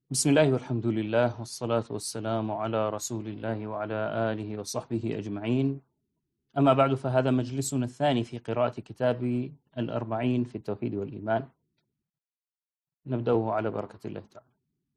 بسم الله والحمد لله والصلاة والسلام على رسول الله وعلى آله وصحبه أجمعين. أما بعد، فهذا مجلسنا الثاني في قراءة كتاب الأربعين في التوحيد والإيمان. نبدأه على بركة الله تعالى.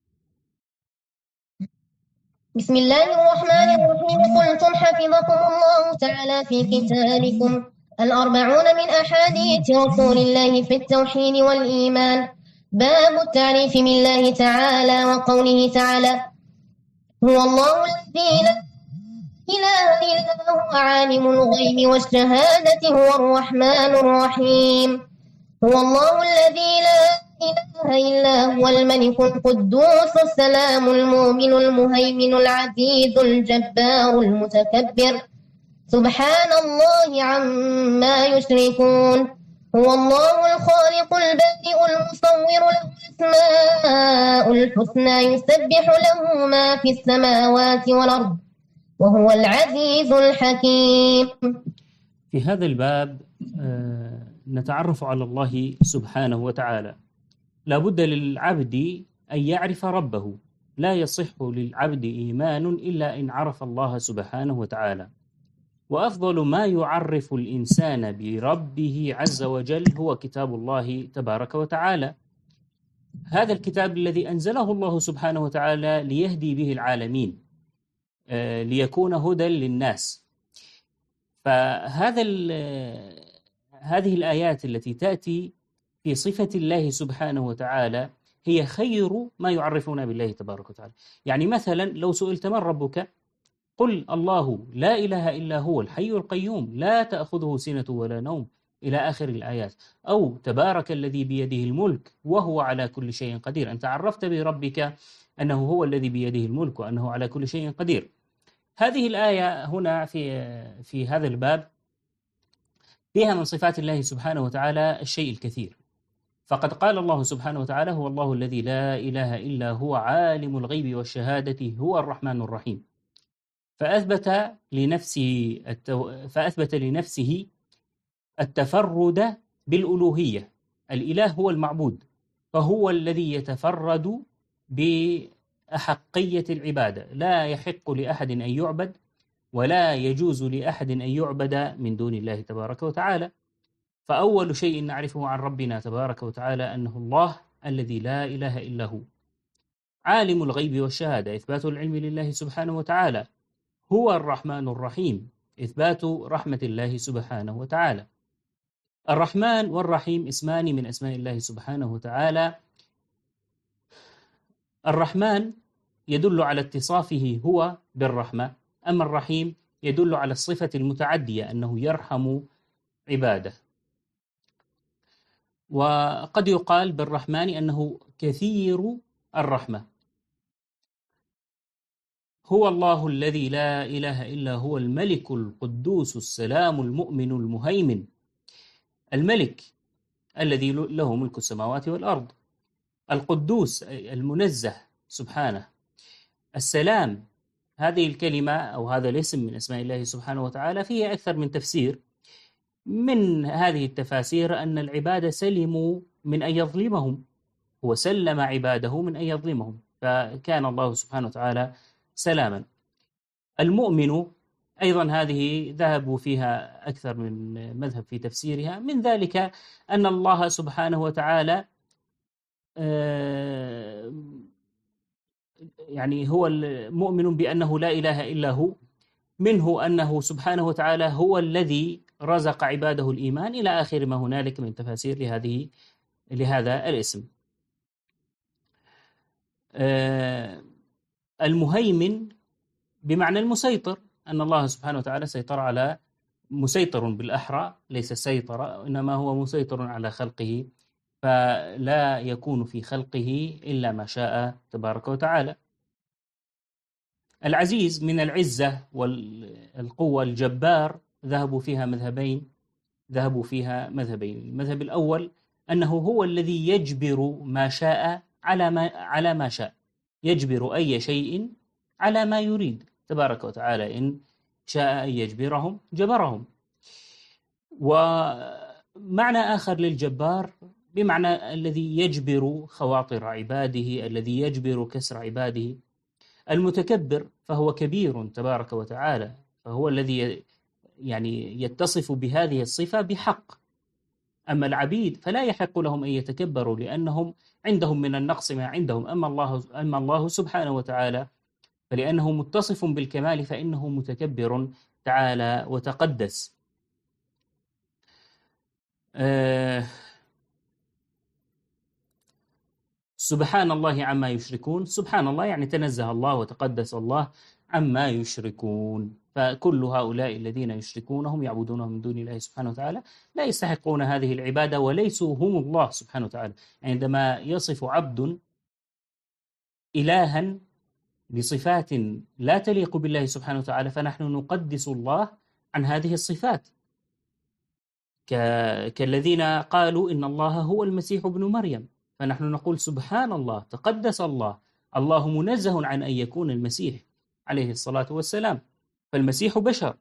بسم الله الرحمن الرحيم. قلتم حفظكم الله تعالى في كتابكم الأربعون من أحاديث رسول الله في التوحيد والإيمان. باب التعريف من الله تعالى وقوله تعالى: هو الله الذي لا إله إلا هو عالم الغيب والشهادة هو الرحمن الرحيم. هو الله الذي لا إله إلا هو الملك القدوس السلام المؤمن المهيمن العزيز الجبار المتكبر سبحان الله عما يشركون. هو الله الخالق البارئ المصور له الأسماء الحسنى يسبح له ما في السماوات والأرض وهو العزيز الحكيم. في هذا الباب نتعرف على الله سبحانه وتعالى. لا بد للعبد أن يعرف ربه، لا يصح للعبد إيمان إلا إن عرف الله سبحانه وتعالى. وأفضل ما يعرف الإنسان بربه عز وجل هو كتاب الله تبارك وتعالى. هذا الكتاب الذي أنزله الله سبحانه وتعالى ليهدي به العالمين، ليكون هدى للناس. هذه الآيات التي تأتي في صفة الله سبحانه وتعالى هي خير ما يعرفنا بالله تبارك وتعالى. يعني مثلا لو سئلت من ربك؟ قل الله لا إله إلا هو الحي القيوم لا تأخذه سنة ولا نوم إلى آخر الآيات. أو تبارك الذي بيده الملك وهو على كل شيء قدير. أنت عرفت بربك أنه هو الذي بيده الملك وأنه على كل شيء قدير. هذه الآية هنا في هذا الباب فيها من صفات الله سبحانه وتعالى الشيء الكثير. فقد قال الله سبحانه وتعالى: هو الله الذي لا إله إلا هو عالم الغيب والشهادة هو الرحمن الرحيم. فأثبت لنفسه التفرد بالألوهية. الإله هو المعبود، فهو الذي يتفرد بأحقية العبادة. لا يحق لأحد أن يعبد ولا يجوز لأحد أن يعبد من دون الله تبارك وتعالى. فأول شيء نعرفه عن ربنا تبارك وتعالى أنه الله الذي لا إله إلا هو عالم الغيب والشهادة، إثبات العلم لله سبحانه وتعالى. هو الرحمن الرحيم، إثبات رحمة الله سبحانه وتعالى. الرحمن والرحيم اسمان من أسماء الله سبحانه وتعالى. الرحمن يدل على اتصافه هو بالرحمة، أما الرحيم يدل على الصفة المتعدية أنه يرحم عباده. وقد يقال بالرحمن أنه كثير الرحمة. هو الله الذي لا إله إلا هو الملك القدوس السلام المؤمن المهيمن. الملك الذي له ملك السماوات والأرض، القدوس المنزه سبحانه، السلام. هذه الكلمة أو هذا الاسم من أسماء الله سبحانه وتعالى فيه أكثر من تفسير. من هذه التفاسير أن العباد سلموا من أن يظلمهم، هو سلم عباده من أن يظلمهم، فكان الله سبحانه وتعالى سلاما. المؤمن أيضا هذه ذهبوا فيها أكثر من مذهب في تفسيرها. من ذلك أن الله سبحانه وتعالى يعني هو المؤمن بأنه لا إله إلا هو، منه أنه سبحانه وتعالى هو الذي رزق عباده الإيمان، إلى آخر ما هنالك من تفاسير لهذا الاسم. المهيمن بمعنى المسيطر، أن الله سبحانه وتعالى مسيطر بالأحرى، ليس سيطر، إنما هو مسيطر على خلقه، فلا يكون في خلقه إلا ما شاء تبارك وتعالى. العزيز من العزة والقوة. الجبار ذهبوا فيها مذهبين. المذهب الأول أنه هو الذي يجبر ما شاء على ما شاء، يجبر أي شيء على ما يريد تبارك وتعالى. إن شاء أن يجبرهم جبرهم. ومعنى آخر للجبار بمعنى الذي يجبر خواطر عباده، الذي يجبر كسر عباده. المتكبر فهو كبير تبارك وتعالى، فهو الذي يعني يتصف بهذه الصفة بحق. أما العبيد فلا يحق لهم أن يتكبروا لأنهم عندهم من النقص ما عندهم. أما الله سبحانه وتعالى فلأنه متصف بالكمال فإنه متكبر تعالى وتقدس. سبحان الله عما يشركون. سبحان الله يعني تنزه الله وتقدس الله عما يشركون. فكل هؤلاء الذين يشركونهم يعبدونهم من دون الله سبحانه وتعالى لا يستحقون هذه العبادة وليسوا هم الله سبحانه وتعالى. عندما يصف عبد إلها بصفات لا تليق بالله سبحانه وتعالى فنحن نقدس الله عن هذه الصفات، كالذين قالوا إن الله هو المسيح ابن مريم، فنحن نقول سبحان الله تقدس الله، الله منزه عن أن يكون المسيح عليه الصلاة والسلام. فالمسيح بشر،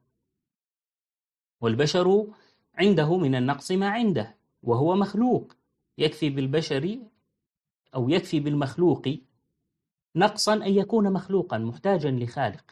والبشر عنده من النقص ما عنده، وهو مخلوق. يكفي بالبشر أو يكفي بالمخلوق نقصا أن يكون مخلوقا محتاجا لخالق.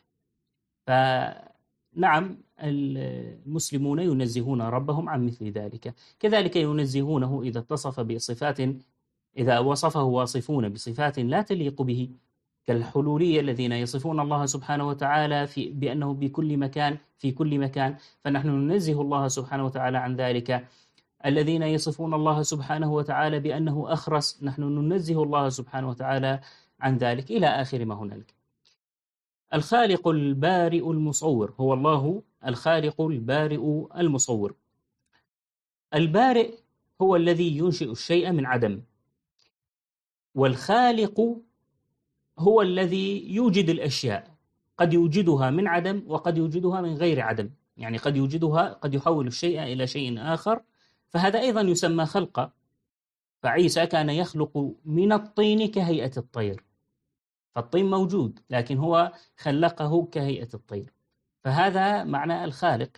فنعم المسلمون ينزهون ربهم عن مثل ذلك، كذلك ينزهونه إذا اتصف بصفات، إذا وصفه واصفون بصفات لا تليق به، كالحلولية الذين يصفون الله سبحانه وتعالى بأنه بكل مكان في كل مكان، فنحن ننزه الله سبحانه وتعالى عن ذلك. الذين يصفون الله سبحانه وتعالى بأنه أخرس، نحن ننزه الله سبحانه وتعالى عن ذلك، إلى آخر ما هنالك. الخالق البارئ المصور هو الله، الخالق البارئ المصور. البارئ هو الذي ينشئ الشيء من عدم، والخالق هو الذي يوجد الأشياء، قد يوجدها من عدم وقد يوجدها من غير عدم، يعني قد يوجدها، قد يحول الشيء إلى شيء آخر، فهذا أيضا يسمى خلقا. فعيسى كان يخلق من الطين كهيئة الطير، فالطين موجود لكن هو خلقه كهيئة الطير، فهذا معنى الخالق.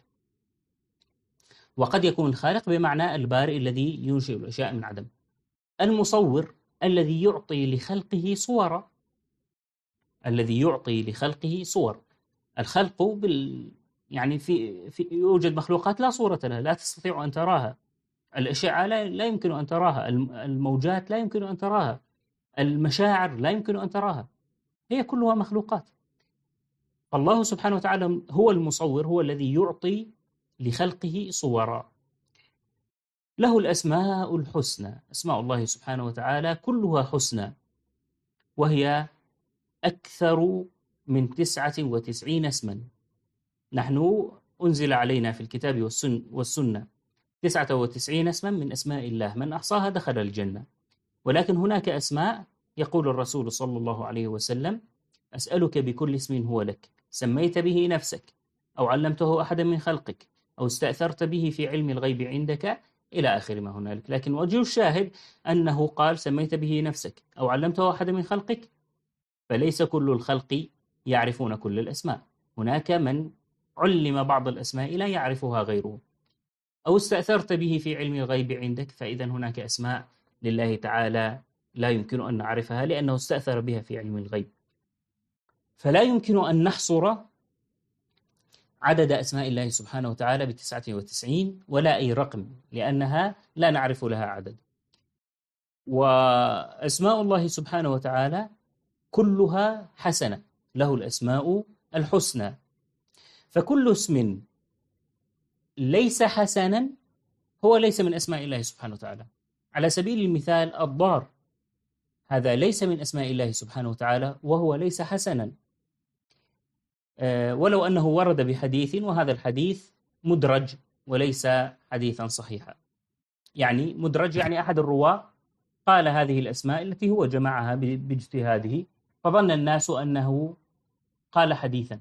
وقد يكون الخالق بمعنى البارئ الذي ينشئ الأشياء من عدم. المصور الذي يعطي لخلقه صورا، الذي يعطي لخلقه صور. الخلق يعني في يوجد مخلوقات لا صورة لها، لا تستطيع أن تراها. الأشعة لا يمكن أن تراها، الموجات لا يمكن أن تراها، المشاعر لا يمكن أن تراها، هي كلها مخلوقات. الله سبحانه وتعالى هو المصور، هو الذي يعطي لخلقه صورا. له الأسماء الحسنى. أسماء الله سبحانه وتعالى كلها حسنى، وهي أكثر من 99 اسما. نحن أنزل علينا في الكتاب والسنة 99 اسما من أسماء الله، من أحصاها دخل الجنة. ولكن هناك أسماء يقول الرسول صلى الله عليه وسلم: أسألك بكل اسم هو لك سميت به نفسك أو علمته أحدا من خلقك أو استأثرت به في علم الغيب عندك، إلى آخر ما هنالك. لكن وجه الشاهد أنه قال سميت به نفسك أو علمته أحدا من خلقك، فليس كل الخلق يعرفون كل الأسماء، هناك من علم بعض الأسماء لا يعرفها غيره. أو استأثرت به في علم الغيب عندك، فإذا هناك أسماء لله تعالى لا يمكن أن نعرفها لأنه استأثر بها في علم الغيب. فلا يمكن أن نحصر عدد أسماء الله سبحانه وتعالى ب99 ولا أي رقم، لأنها لا نعرف لها عدد. وأسماء الله سبحانه وتعالى كلها حسنة، له الأسماء الحسنى. فكل اسم ليس حسنا هو ليس من أسماء الله سبحانه وتعالى. على سبيل المثال الضار، هذا ليس من أسماء الله سبحانه وتعالى وهو ليس حسنا، ولو أنه ورد بحديث وهذا الحديث مدرج وليس حديثا صحيحا. يعني مدرج يعني أحد الرواة قال هذه الأسماء التي هو جمعها باجتهاده، فظن الناس أنه قال حديثا،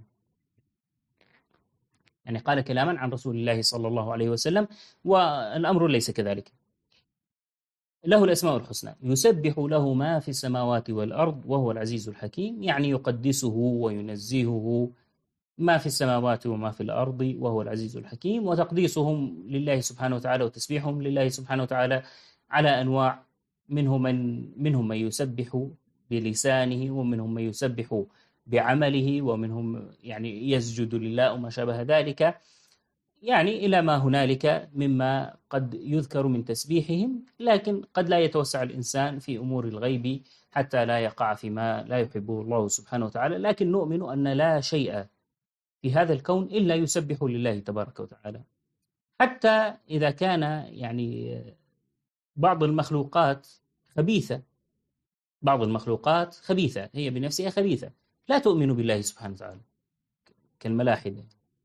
يعني قال كلاما عن رسول الله صلى الله عليه وسلم، والأمر ليس كذلك. له الأسماء الحسنى يسبح له ما في السماوات والأرض وهو العزيز الحكيم، يعني يقدسه وينزهه ما في السماوات وما في الأرض، وهو العزيز الحكيم. وتقديسهم لله سبحانه وتعالى وتسبيحهم لله سبحانه وتعالى على أنواع، منهم من يسبح بلسانه، ومنهم من يسبح بعمله، ومنهم يعني يسجد لله وما شابه ذلك، يعني إلى ما هنالك مما قد يذكر من تسبيحهم، لكن قد لا يتوسع الإنسان في أمور الغيب حتى لا يقع فيما لا يحبه الله سبحانه وتعالى. لكن نؤمن أن لا شيء في هذا الكون إلا يسبح لله تبارك وتعالى، حتى إذا كان يعني بعض المخلوقات خبيثة، بعض المخلوقات خبيثة، هي بنفسها خبيثة، لا تؤمن بالله سبحانه وتعالى كالملاحدة.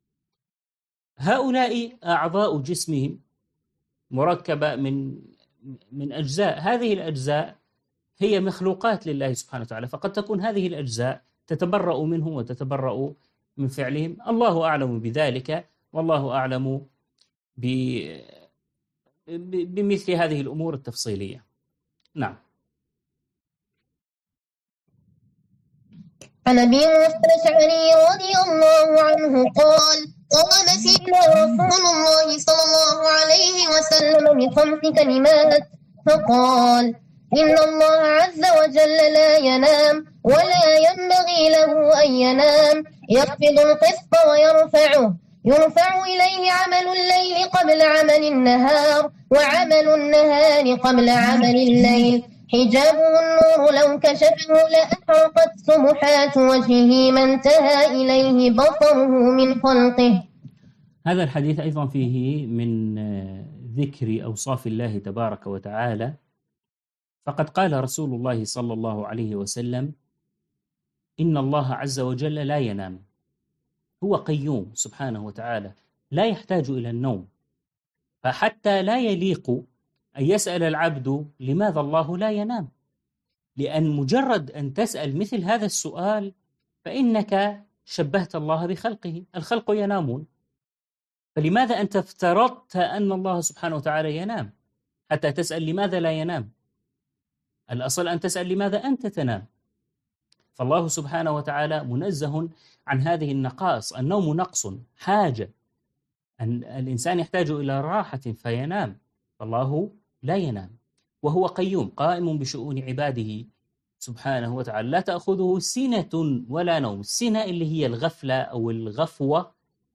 هؤلاء أعضاء جسمهم مركبة من أجزاء، هذه الأجزاء هي مخلوقات لله سبحانه وتعالى، فقد تكون هذه الأجزاء تتبرأ منهم وتتبرأ من فعلهم، الله أعلم بذلك، والله أعلم بمثل هذه الأمور التفصيلية. نعم. عن أبي موسى الأشعري رضي الله عنه قال: قام فينا رسول الله صلى الله عليه وسلم ب5 كلمات فقال: إن الله عز وجل لا ينام ولا ينبغي له أن ينام، يخفض القسط ويرفعه، يرفع إليه عمل الليل قبل عمل النهار، وعمل النهار قبل عمل الليل، حجابه النور لو كشفه لأحرقت سبحات وجهه ما انتهى إليه بصره من خلقه. هذا الحديث أيضا فيه من ذكر أوصاف الله تبارك وتعالى، فقد قال رسول الله صلى الله عليه وسلم: إن الله عز وجل لا ينام، هو قيوم سبحانه وتعالى، لا يحتاج إلى النوم، فحتى لا يليق أن يسأل العبد لماذا الله لا ينام، لأن مجرد أن تسأل مثل هذا السؤال فإنك شبهت الله بخلقه، الخلق ينامون، فلماذا أنت افترضت أن الله سبحانه وتعالى ينام حتى تسأل لماذا لا ينام؟ الأصل أن تسأل لماذا أنت تنام. فالله سبحانه وتعالى منزه عن هذه النقائص، النوم نقص، حاجة، أن الإنسان يحتاج إلى راحة فينام، فالله لا ينام، وهو قيوم قائم بشؤون عباده سبحانه وتعالى، لا تأخذه سنة ولا نوم. السنة اللي هي الغفلة أو الغفوة،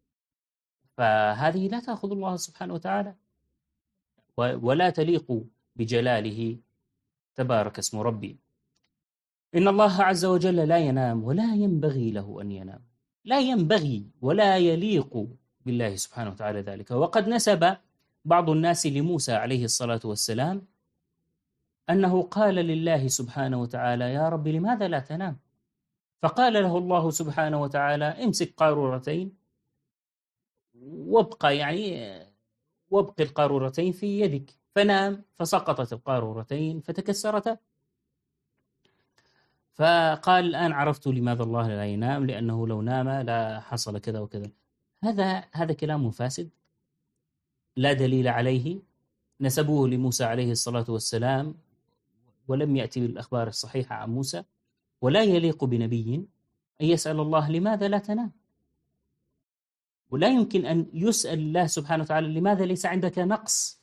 فهذه لا تأخذ الله سبحانه وتعالى ولا تليق بجلاله تبارك اسم ربي. إن الله عز وجل لا ينام ولا ينبغي له أن ينام، لا ينبغي ولا يليق بالله سبحانه وتعالى ذلك. وقد نسب بعض الناس لموسى عليه الصلاة والسلام أنه قال لله سبحانه وتعالى: يا رب لماذا لا تنام؟ فقال له الله سبحانه وتعالى: امسك قارورتين وابق القارورتين في يدك. فنام فسقطت القارورتين فتكسرتا. فقال: الآن عرفت لماذا الله لا ينام، لأنه لو نام لا حصل كذا وكذا. هذا كلام فاسد لا دليل عليه، نسبوه لموسى عليه الصلاة والسلام ولم يأتي بالأخبار الصحيحة عن موسى، ولا يليق بنبي أن يسأل الله لماذا لا تنام، ولا يمكن أن يسأل الله سبحانه وتعالى لماذا ليس عندك نقص.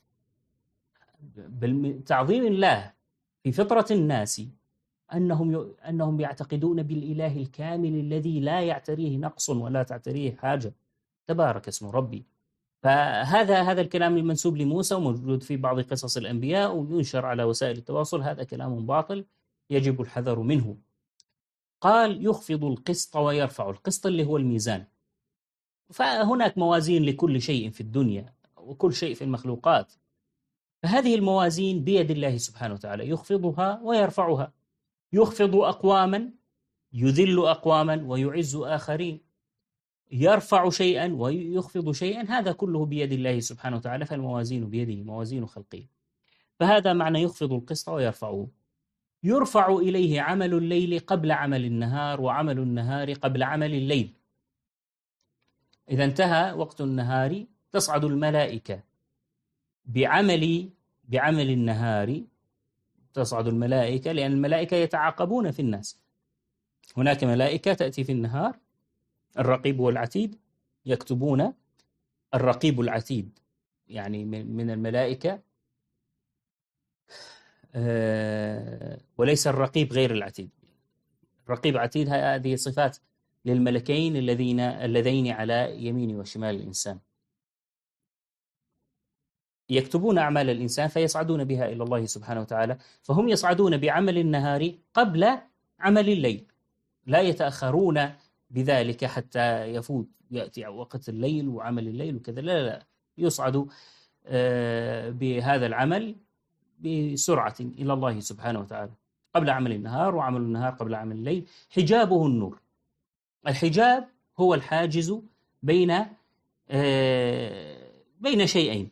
تعظيم الله في فطرة الناس أنهم يعتقدون بالإله الكامل الذي لا يعتريه نقص ولا تعتريه حاجة تبارك اسم ربي. فهذا الكلام المنسوب لموسى وموجود في بعض قصص الأنبياء وينشر على وسائل التواصل، هذا كلام باطل يجب الحذر منه. قال: يخفض القسط ويرفع القسط، اللي هو الميزان. فهناك موازين لكل شيء في الدنيا وكل شيء في المخلوقات، فهذه الموازين بيد الله سبحانه وتعالى، يخفضها ويرفعها، يخفض أقواما يذل أقواما ويعز آخرين، يرفع شيئا ويخفض شيئا، هذا كله بيد الله سبحانه وتعالى، فالموازين بيده، موازين خلقه. فهذا معنى يخفض القسط ويرفعه. يرفع إليه عمل الليل قبل عمل النهار، وعمل النهار قبل عمل الليل. إذا انتهى وقت النهار تصعد الملائكة بعمل النهار، تصعد الملائكة، لأن الملائكة يتعاقبون في الناس. هناك ملائكة تأتي في النهار، الرقيب والعتيد، يكتبون. الرقيب العتيد يعني من الملائكة وليس الرقيب غير العتيد. الرقيب عتيد هذه صفات للملكين اللذين على يمين وشمال الإنسان، يكتبون أعمال الإنسان فيصعدون بها إلى الله سبحانه وتعالى، فهم يصعدون بعمل النهار قبل عمل الليل، لا يتأخرون بذلك حتى يأتي وقت الليل وعمل الليل وكذا، لا يصعدوا بهذا العمل بسرعة إلى الله سبحانه وتعالى قبل عمل النهار، وعمل النهار قبل عمل الليل. حجابه النور. الحجاب هو الحاجز بين شيئين.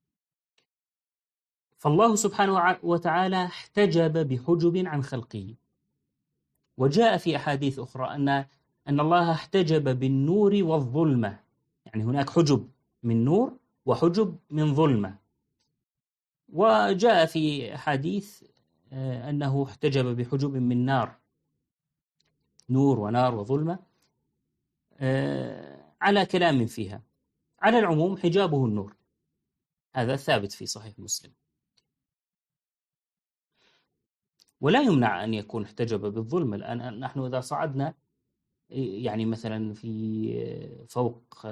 فالله سبحانه وتعالى احتجب بحجب عن خلقه، وجاء في أحاديث أخرى أن الله احتجب بالنور والظلمة، يعني هناك حجب من نور وحجب من ظلمة. وجاء في أحاديث أنه احتجب بحجب من نار، نور ونار وظلمة، على كلام فيها. على العموم حجابه النور، هذا ثابت في صحيح مسلم. ولا يمنع أن يكون احتجب بالظلم. الآن نحن إذا صعدنا يعني مثلا في فوق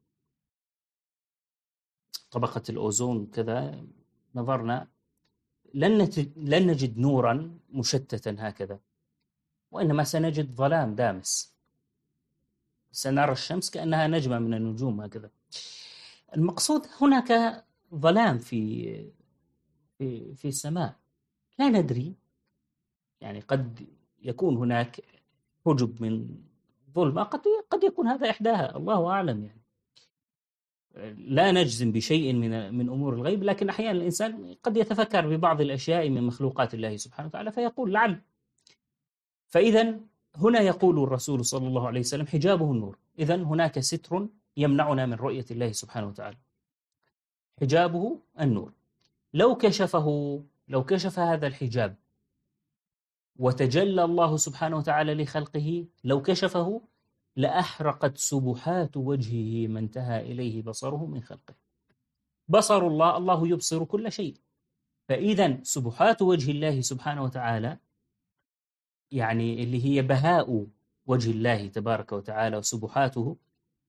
طبقة الأوزون كذا، نظرنا لن نجد نورا مشتتا هكذا، وإنما سنجد ظلام دامس، سنرى الشمس كأنها نجمة من النجوم هكذا. المقصود هناك ظلام في السماء، لا ندري، يعني قد يكون هناك حجب من ظلمة، قد يكون هذا إحداها، الله أعلم. يعني لا نجزم بشيء من أمور الغيب، لكن أحيانا الإنسان قد يتفكر ببعض الأشياء من مخلوقات الله سبحانه وتعالى فيقول لعل. فإذا هنا يقول الرسول صلى الله عليه وسلم حجابه النور، إذا هناك ستر يمنعنا من رؤية الله سبحانه وتعالى، حجابه النور. لو كشف هذا الحجاب وتجلى الله سبحانه وتعالى لخلقه، لو كشفه لأحرقت سبحات وجهه ما انتهى إليه بصره من خلقه. بصر الله يبصر كل شيء، فإذا سبحات وجه الله سبحانه وتعالى، يعني اللي هي بهاء وجه الله تبارك وتعالى وسبحاته،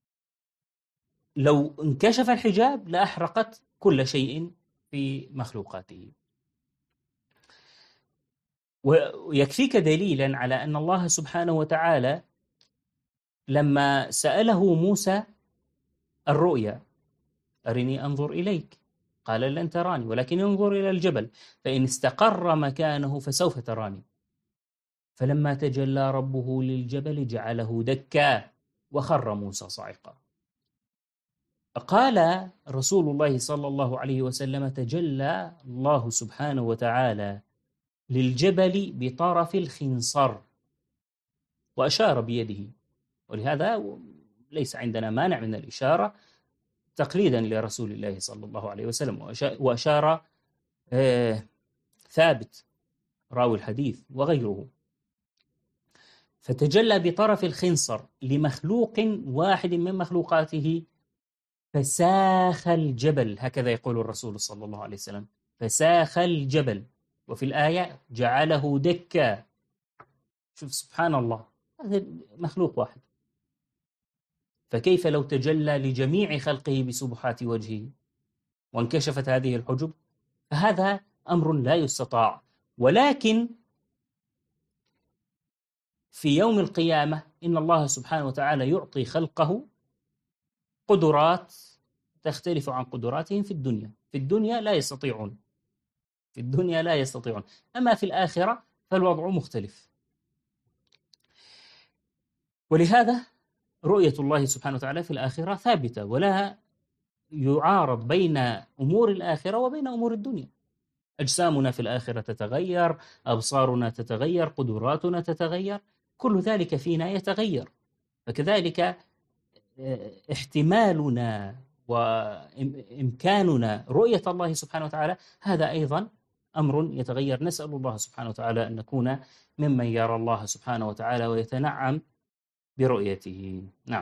لو انكشف الحجاب لأحرقت كل شيء في مخلوقاته. ويكفيك دليلا على أن الله سبحانه وتعالى لما سأله موسى الرؤيا أرني أنظر إليك، قال لن تراني ولكن انظر إلى الجبل فإن استقر مكانه فسوف تراني. فلما تجلى ربه للجبل جعله دكا وخر موسى صعقا. قال رسول الله صلى الله عليه وسلم تجلى الله سبحانه وتعالى للجبل بطرف الخنصر، وأشار بيده، ولهذا ليس عندنا مانع من الإشارة تقليدا لرسول الله صلى الله عليه وسلم. وأشار ثابت راوي الحديث وغيره. فتجلى بطرف الخنصر لمخلوق واحد من مخلوقاته فساخ الجبل، هكذا يقول الرسول صلى الله عليه وسلم، فساخ الجبل. وفي الآية جعله دكا. شوف سبحان الله، هذا مخلوق واحد، فكيف لو تجلى لجميع خلقه بسبحات وجهه وانكشفت هذه الحجب؟ فهذا أمر لا يستطاع. ولكن في يوم القيامة إن الله سبحانه وتعالى يعطي خلقه قدرات تختلف عن قدراتهم في الدنيا. في الدنيا لا يستطيعون، أما في الآخرة فالوضع مختلف. ولهذا رؤية الله سبحانه وتعالى في الآخرة ثابتة، ولا يعارض بين أمور الآخرة وبين أمور الدنيا. أجسامنا في الآخرة تتغير، أبصارنا تتغير، قدراتنا تتغير، كل ذلك فينا يتغير. فكذلك احتمالنا وإمكاننا رؤية الله سبحانه وتعالى هذا أيضا أمر يتغير. نسأل الله سبحانه وتعالى أن نكون ممن يرى الله سبحانه وتعالى ويتنعم برؤيته. نعم.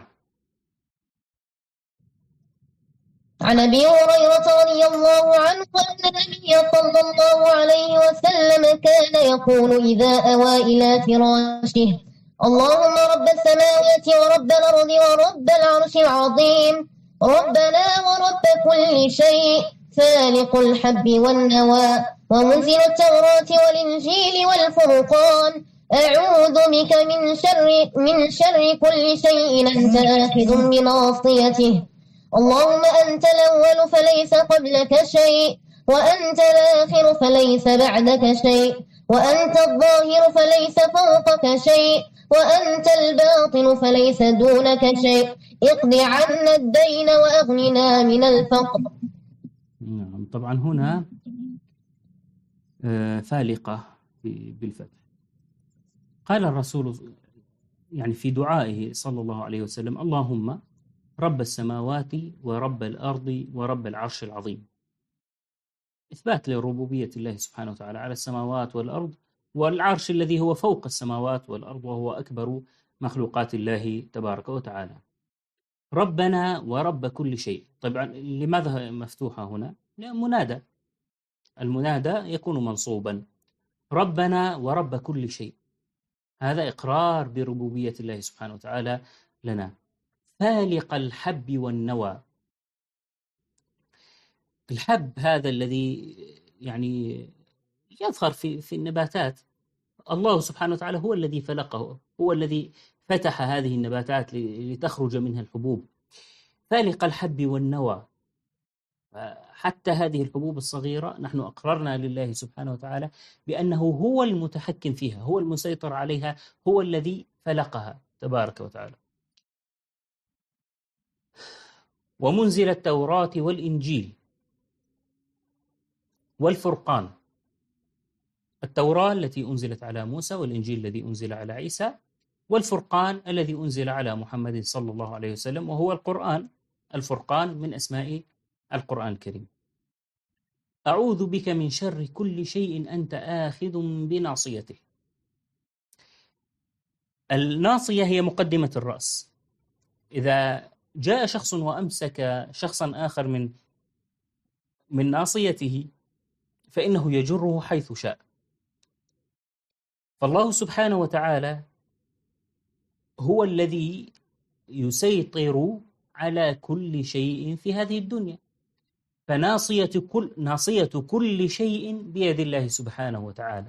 عن أبي هريرة رضي الله عنه أن النبي صلى الله عليه وسلم كان يقول إذا أوى إلى فراشه اللهم رب السماوات ورب الأرض ورب العرش العظيم ربنا ورب كل شيء فالق الحب والنوى ومنزل التوراة والإنجيل والفرقان أعوذ بك من شر كل شيء أنت آخذ بناصيته اللهم أنت الأول فليس قبلك شيء وأنت الآخر فليس بعدك شيء وأنت الظاهر فليس فوقك شيء وأنت الباطن فليس دونك شيء اقض عنا الدين وأغننا من الفقر. نعم، طبعا هنا فالقة بالفتح. قال الرسول يعني في دعائه صلى الله عليه وسلم اللهم رب السماوات ورب الأرض ورب العرش العظيم، إثبات لربوبية الله سبحانه وتعالى على السماوات والأرض والعرش الذي هو فوق السماوات والأرض وهو أكبر مخلوقات الله تبارك وتعالى. ربنا ورب كل شيء، طبعا لماذا مفتوحة هنا؟ لأن منادى، المنادى يكون منصوبا. ربنا ورب كل شيء، هذا إقرار بربوبية الله سبحانه وتعالى لنا. فالق الحب والنوى، الحب هذا الذي يعني يظهر في النباتات، الله سبحانه وتعالى هو الذي فلقه، هو الذي فتح هذه النباتات لتخرج منها الحبوب. فالق الحب والنوى، حتى هذه الحبوب الصغيرة نحن أقررنا لله سبحانه وتعالى بأنه هو المتحكم فيها، هو المسيطر عليها، هو الذي فلقها تبارك وتعالى. ومنزل التوراة والإنجيل والفرقان، التوراة التي أنزلت على موسى والإنجيل الذي أنزل على عيسى والفرقان الذي أنزل على محمد صلى الله عليه وسلم وهو القرآن. الفرقان من أسماء القرآن الكريم. أعوذ بك من شر كل شيء أنت آخذ بناصيته. الناصية هي مقدمة الرأس. إذا جاء شخص وأمسك شخصا آخر من ناصيته فإنه يجره حيث شاء. فالله سبحانه وتعالى هو الذي يسيطر على كل شيء في هذه الدنيا، فناصية كل شيء بيد الله سبحانه وتعالى.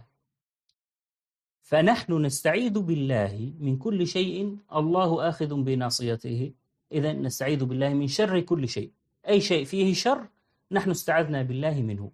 فنحن نستعيذ بالله من كل شيء الله آخذ بناصيته، إذن نستعيذ بالله من شر كل شيء، أي شيء فيه شر نحن استعذنا بالله منه.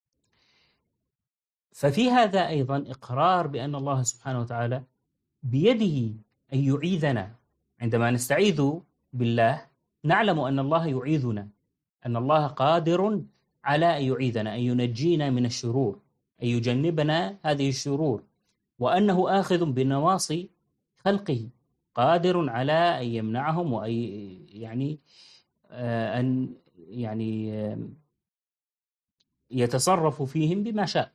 ففي هذا أيضا إقرار بأن الله سبحانه وتعالى بيده أن يعيذنا. عندما نستعيذ بالله نعلم أن الله يعيذنا، أن الله قادر على أن يعيذنا، أن ينجينا من الشرور، أن يجنبنا هذه الشرور، وأنه آخذ بنواصي خلقه، قادر على أن يمنعهم وأن يتصرف فيهم بما شاء.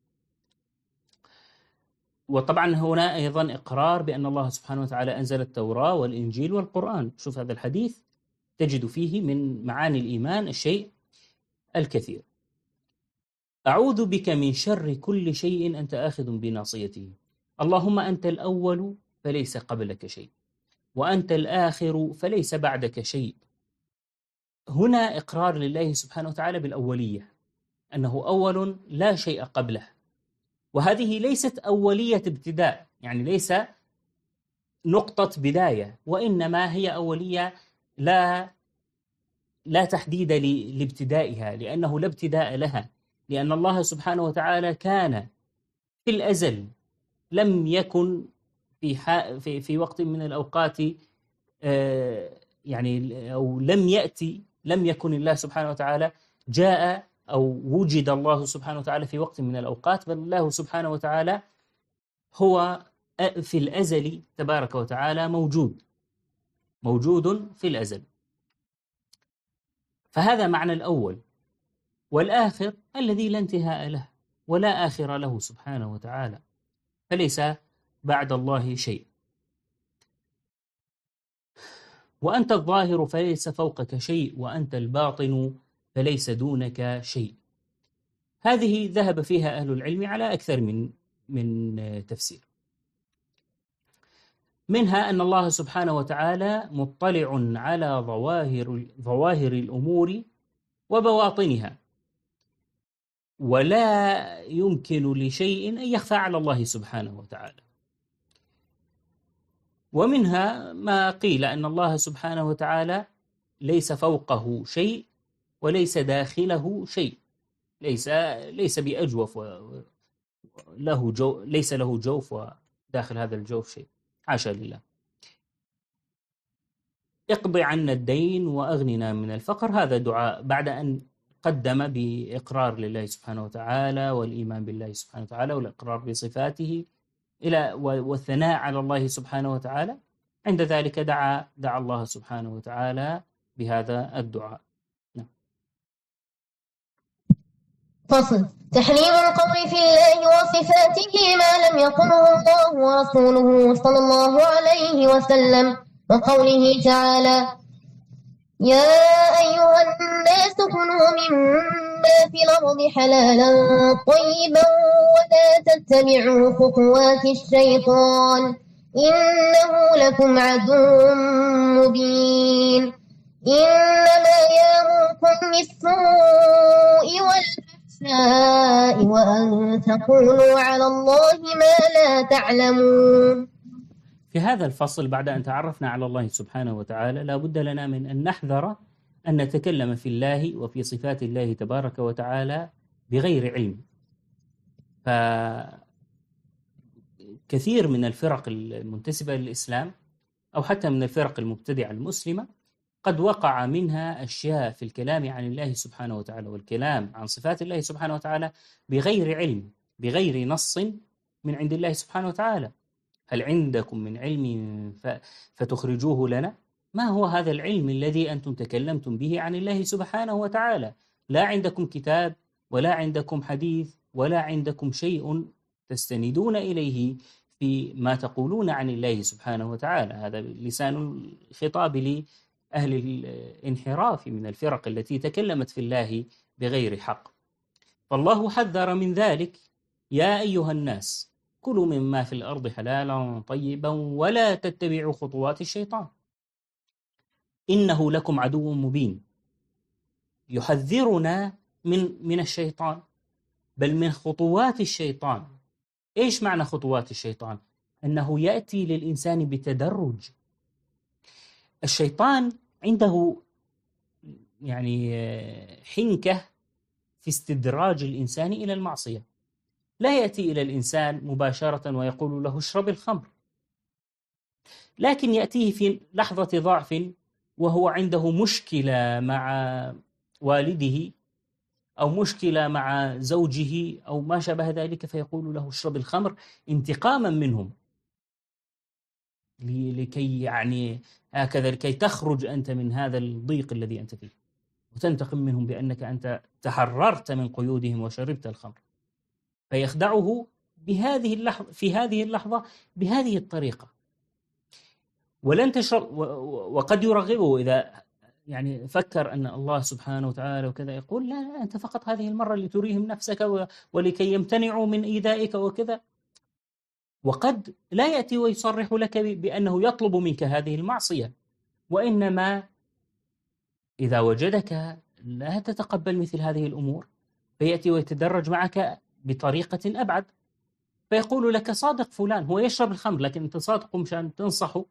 وطبعا هنا أيضا إقرار بأن الله سبحانه وتعالى أنزل التوراة والإنجيل والقرآن. شوف هذا الحديث تجد فيه من معاني الإيمان الشيء الكثير. أعوذ بك من شر كل شيء أنت آخذ بناصيته، اللهم أنت الأول فليس قبلك شيء وأنت الآخر فليس بعدك شيء. هنا إقرار لله سبحانه وتعالى بالأولية، أنه أول لا شيء قبله، وهذه ليست أولية ابتداء، يعني ليس نقطة بداية، وإنما هي أولية لا تحديد لابتدائها، لأنه لا ابتداء لها، لأن الله سبحانه وتعالى كان في الأزل، لم يكن في وقت من الأوقات أو لم يكن الله سبحانه وتعالى جاء أو وجد الله سبحانه وتعالى في وقت من الأوقات، بل الله سبحانه وتعالى هو في الأزل تبارك وتعالى موجود في الأزل. فهذا معنى الأول. والآخر الذي لا انتهاء له ولا آخر له سبحانه وتعالى، فليس بعد الله شيء. وأنت الظاهر فليس فوقك شيء وأنت الباطن فليس دونك شيء. هذه ذهب فيها أهل العلم على أكثر من تفسير. منها أن الله سبحانه وتعالى مطلع على ظواهر الأمور وبواطنها، ولا يمكن لشيء أن يخفى على الله سبحانه وتعالى. ومنها ما قيل أن الله سبحانه وتعالى ليس فوقه شيء وليس داخله شيء، ليس بأجوف ليس له جوف وداخل هذا الجوف شيء، حاشا لله. اقضي عنا الدين وأغننا من الفقر، هذا دعاء بعد أن قدم بإقرار لله سبحانه وتعالى والإيمان بالله سبحانه وتعالى والإقرار بصفاته والثناء على الله سبحانه وتعالى. عند ذلك دعا الله سبحانه وتعالى بهذا الدعاء. فصل: تحريم القول في الله وصفاته ما لم يقله الله ورسوله صلى الله عليه وسلم، وقوله تعالى: يا أيها الناس كلوا مما في الأرض حلالا طيبا ولا تتبعوا خطوات الشيطان إنه لكم عدو مبين. إنما يأمركم بالسوء والفحشاء وأن تقولوا على الله ما لا تعلمون. في هذا الفصل بعد أن تعرفنا على الله سبحانه وتعالى لا بد لنا من أن نحذر أن نتكلم في الله وفي صفات الله تبارك وتعالى بغير علم. فكثير من الفرق المنتسبة للإسلام أو حتى من الفرق المبتدعة المسلمة قد وقع منها أشياء في الكلام عن الله سبحانه وتعالى والكلام عن صفات الله سبحانه وتعالى بغير علم، بغير نص من عند الله سبحانه وتعالى. هل عندكم من علم فتخرجوه لنا؟ ما هو هذا العلم الذي أنتم تكلمتم به عن الله سبحانه وتعالى؟ لا عندكم كتاب ولا عندكم حديث ولا عندكم شيء تستندون إليه في ما تقولون عن الله سبحانه وتعالى. هذا لسان الخطاب لأهل الانحراف من الفرق التي تكلمت في الله بغير حق. فالله حذر من ذلك: يا أيها الناس كلوا مما في الأرض حلالا طيبا ولا تتبعوا خطوات الشيطان إنه لكم عدو مبين. يحذرنا من الشيطان، بل من خطوات الشيطان. إيش معنى خطوات الشيطان؟ أنه يأتي للإنسان بتدرج. الشيطان عنده يعني حنكة في استدراج الإنسان إلى المعصية. لا يأتي إلى الإنسان مباشرة ويقول له اشرب الخمر، لكن يأتيه في لحظة ضعف وهو عنده مشكلة مع والده أو مشكلة مع زوجه أو ما شابه ذلك، فيقول له اشرب الخمر انتقاما منهم، لكي يعني هكذا لكي تخرج أنت من هذا الضيق الذي أنت فيه، وتنتقم منهم بأنك أنت تحررت من قيودهم وشربت الخمر. فيخدعه بهذه اللحظة في هذه اللحظة بهذه الطريقة، ولن تشرب. وقد يرغبه إذا يعني فكر أن الله سبحانه وتعالى وكذا، يقول لا أنت فقط هذه المرة لتريهم نفسك ولكي يمتنعوا من إيذائك وكذا. وقد لا يأتي ويصرح لك بأنه يطلب منك هذه المعصية، وإنما إذا وجدك لا تتقبل مثل هذه الأمور فيأتي ويتدرج معك بطريقة أبعد، فيقول لك صادق فلان، هو يشرب الخمر لكن أنت صادق مشان تنصحه،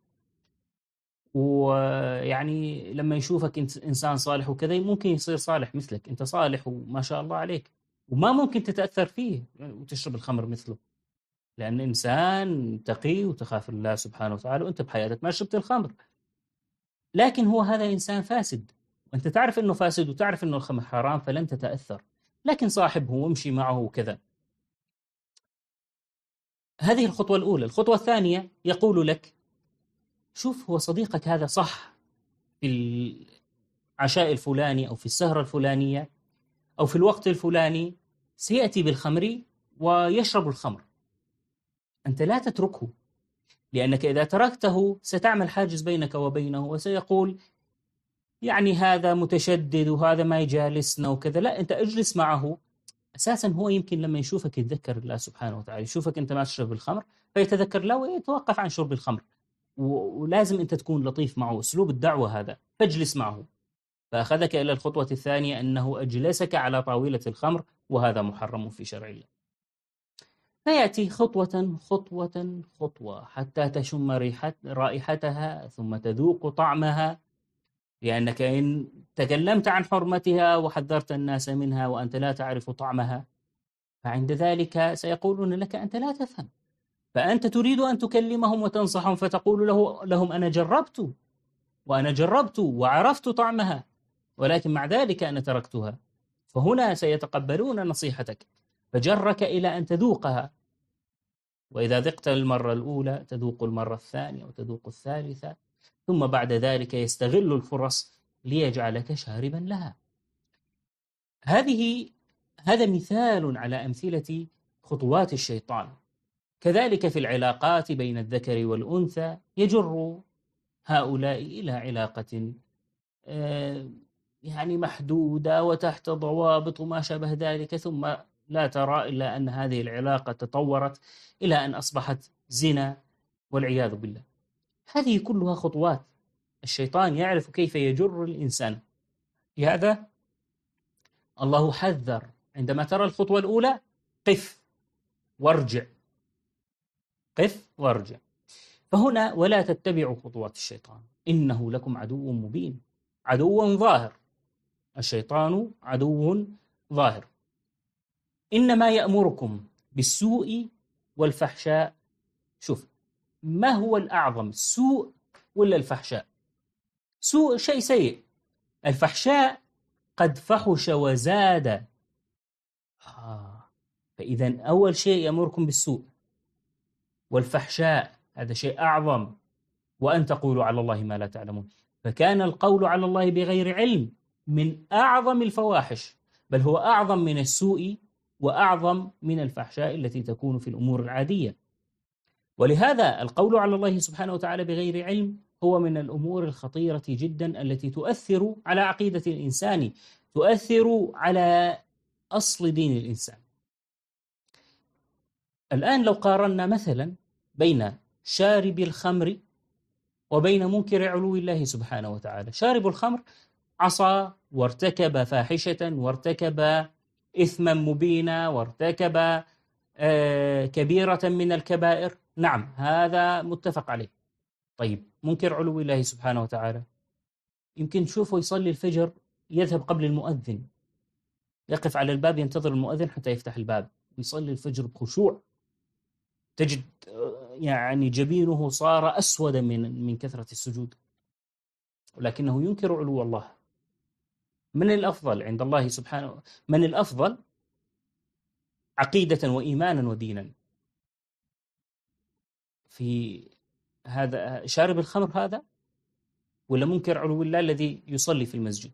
ويعني لما يشوفك إنسان صالح وكذا ممكن يصير صالح مثلك. أنت صالح وما شاء الله عليك، وما ممكن تتأثر فيه وتشرب الخمر مثله، لأن إنسان تقي وتخاف الله سبحانه وتعالى، وأنت بحياتك ما شربت الخمر. لكن هو هذا إنسان فاسد، وأنت تعرف أنه فاسد وتعرف أنه الخمر حرام، فلن تتأثر، لكن صاحبه وامشي معه وكذا. هذه الخطوة الأولى. الخطوة الثانية يقول لك شوف هو صديقك هذا صح في العشاء الفلاني أو في السهرة الفلانية أو في الوقت الفلاني سيأتي بالخمر ويشرب الخمر، أنت لا تتركه، لأنك إذا تركته ستعمل حاجز بينك وبينه، وسيقول يعني هذا متشدد وهذا ما يجالسنا وكذا. لا، أنت اجلس معه أساسا هو يمكن لما يشوفك يتذكر الله سبحانه وتعالى، يشوفك أنت ما تشرب الخمر فيتذكر الله ويتوقف عن شرب الخمر. ولازم أنت تكون لطيف معه، أسلوب الدعوة هذا، فاجلس معه. فأخذك إلى الخطوة الثانية أنه أجلسك على طاولة الخمر، وهذا محرم في شرع الله. فيأتي خطوة خطوة خطوة حتى تشم رائحتها ثم تذوق طعمها، لأنك إن تكلمت عن حرمتها وحذرت الناس منها وأنت لا تعرف طعمها، فعند ذلك سيقولون لك أنت لا تفهم. فأنت تريد أن تكلمهم وتنصحهم فتقول لهم أنا جربت وعرفت طعمها، ولكن مع ذلك أنا تركتها. فهنا سيتقبلون نصيحتك، فجرك إلى أن تذوقها. وإذا ذقت المرة الأولى تذوق المرة الثانية وتذوق الثالثة، ثم بعد ذلك يستغل الفرص ليجعلك شاربا لها. هذا مثال على أمثلة خطوات الشيطان. كذلك في العلاقات بين الذكر والأنثى، يجر هؤلاء إلى علاقة يعني محدودة وتحت ضوابط وما شابه ذلك، ثم لا ترى إلا أن هذه العلاقة تطورت إلى أن أصبحت زنا والعياذ بالله. هذه كلها خطوات الشيطان، يعرف كيف يجر الإنسان. لهذا الله حذر عندما ترى الخطوة الأولى قف وارجع، قف وارجع. فهنا ولا تتبعوا خطوات الشيطان إنه لكم عدو مبين، عدو ظاهر. الشيطان عدو ظاهر، إنما يأمركم بالسوء والفحشاء. شوف، ما هو الأعظم، السوء ولا الفحشاء؟ سوء شيء سيء، الفحشاء قد فحش وزاد. فإذا أول شيء يأمركم بالسوء والفحشاء، هذا شيء أعظم، وأن تقولوا على الله ما لا تعلمون. فكان القول على الله بغير علم من أعظم الفواحش، بل هو أعظم من السوء وأعظم من الفحشاء التي تكون في الأمور العادية. ولهذا القول على الله سبحانه وتعالى بغير علم هو من الأمور الخطيرة جدا التي تؤثر على عقيدة الإنسان، تؤثر على أصل دين الإنسان. الآن لو قارنا مثلا بين شارب الخمر وبين منكر علو الله سبحانه وتعالى، شارب الخمر عصى وارتكب فاحشة وارتكب إثما مبينا وارتكب كبيرة من الكبائر، نعم هذا متفق عليه. طيب منكر علو الله سبحانه وتعالى، يمكن تشوفه يصلي الفجر، يذهب قبل المؤذن، يقف على الباب ينتظر المؤذن حتى يفتح الباب، ويصلي الفجر بخشوع، تجد يعني جبينه صار أسود من كثرة السجود، ولكنه ينكر علو الله. من الأفضل عند الله سبحانه، من الأفضل عقيدة وإيمانا ودينا في هذا شارب الخمر هذا، ولا منكر علو الله الذي يصلي في المسجد؟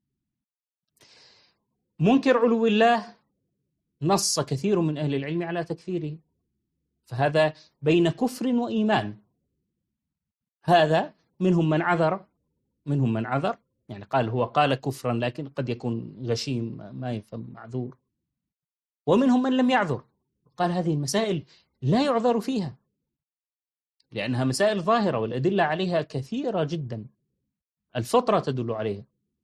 منكر علو الله نص كثير من أهل العلم على تكفيره، فهذا بين كفر وإيمان. هذا منهم من عذر يعني قال كفرا، لكن قد يكون غشيم ما يفهم، معذور. ومنهم من لم يعذر، قال هذه المسائل لا يعذر فيها لأنها مسائل ظاهرة والأدلة عليها كثيرة جدا، الفطرة تدل عليها.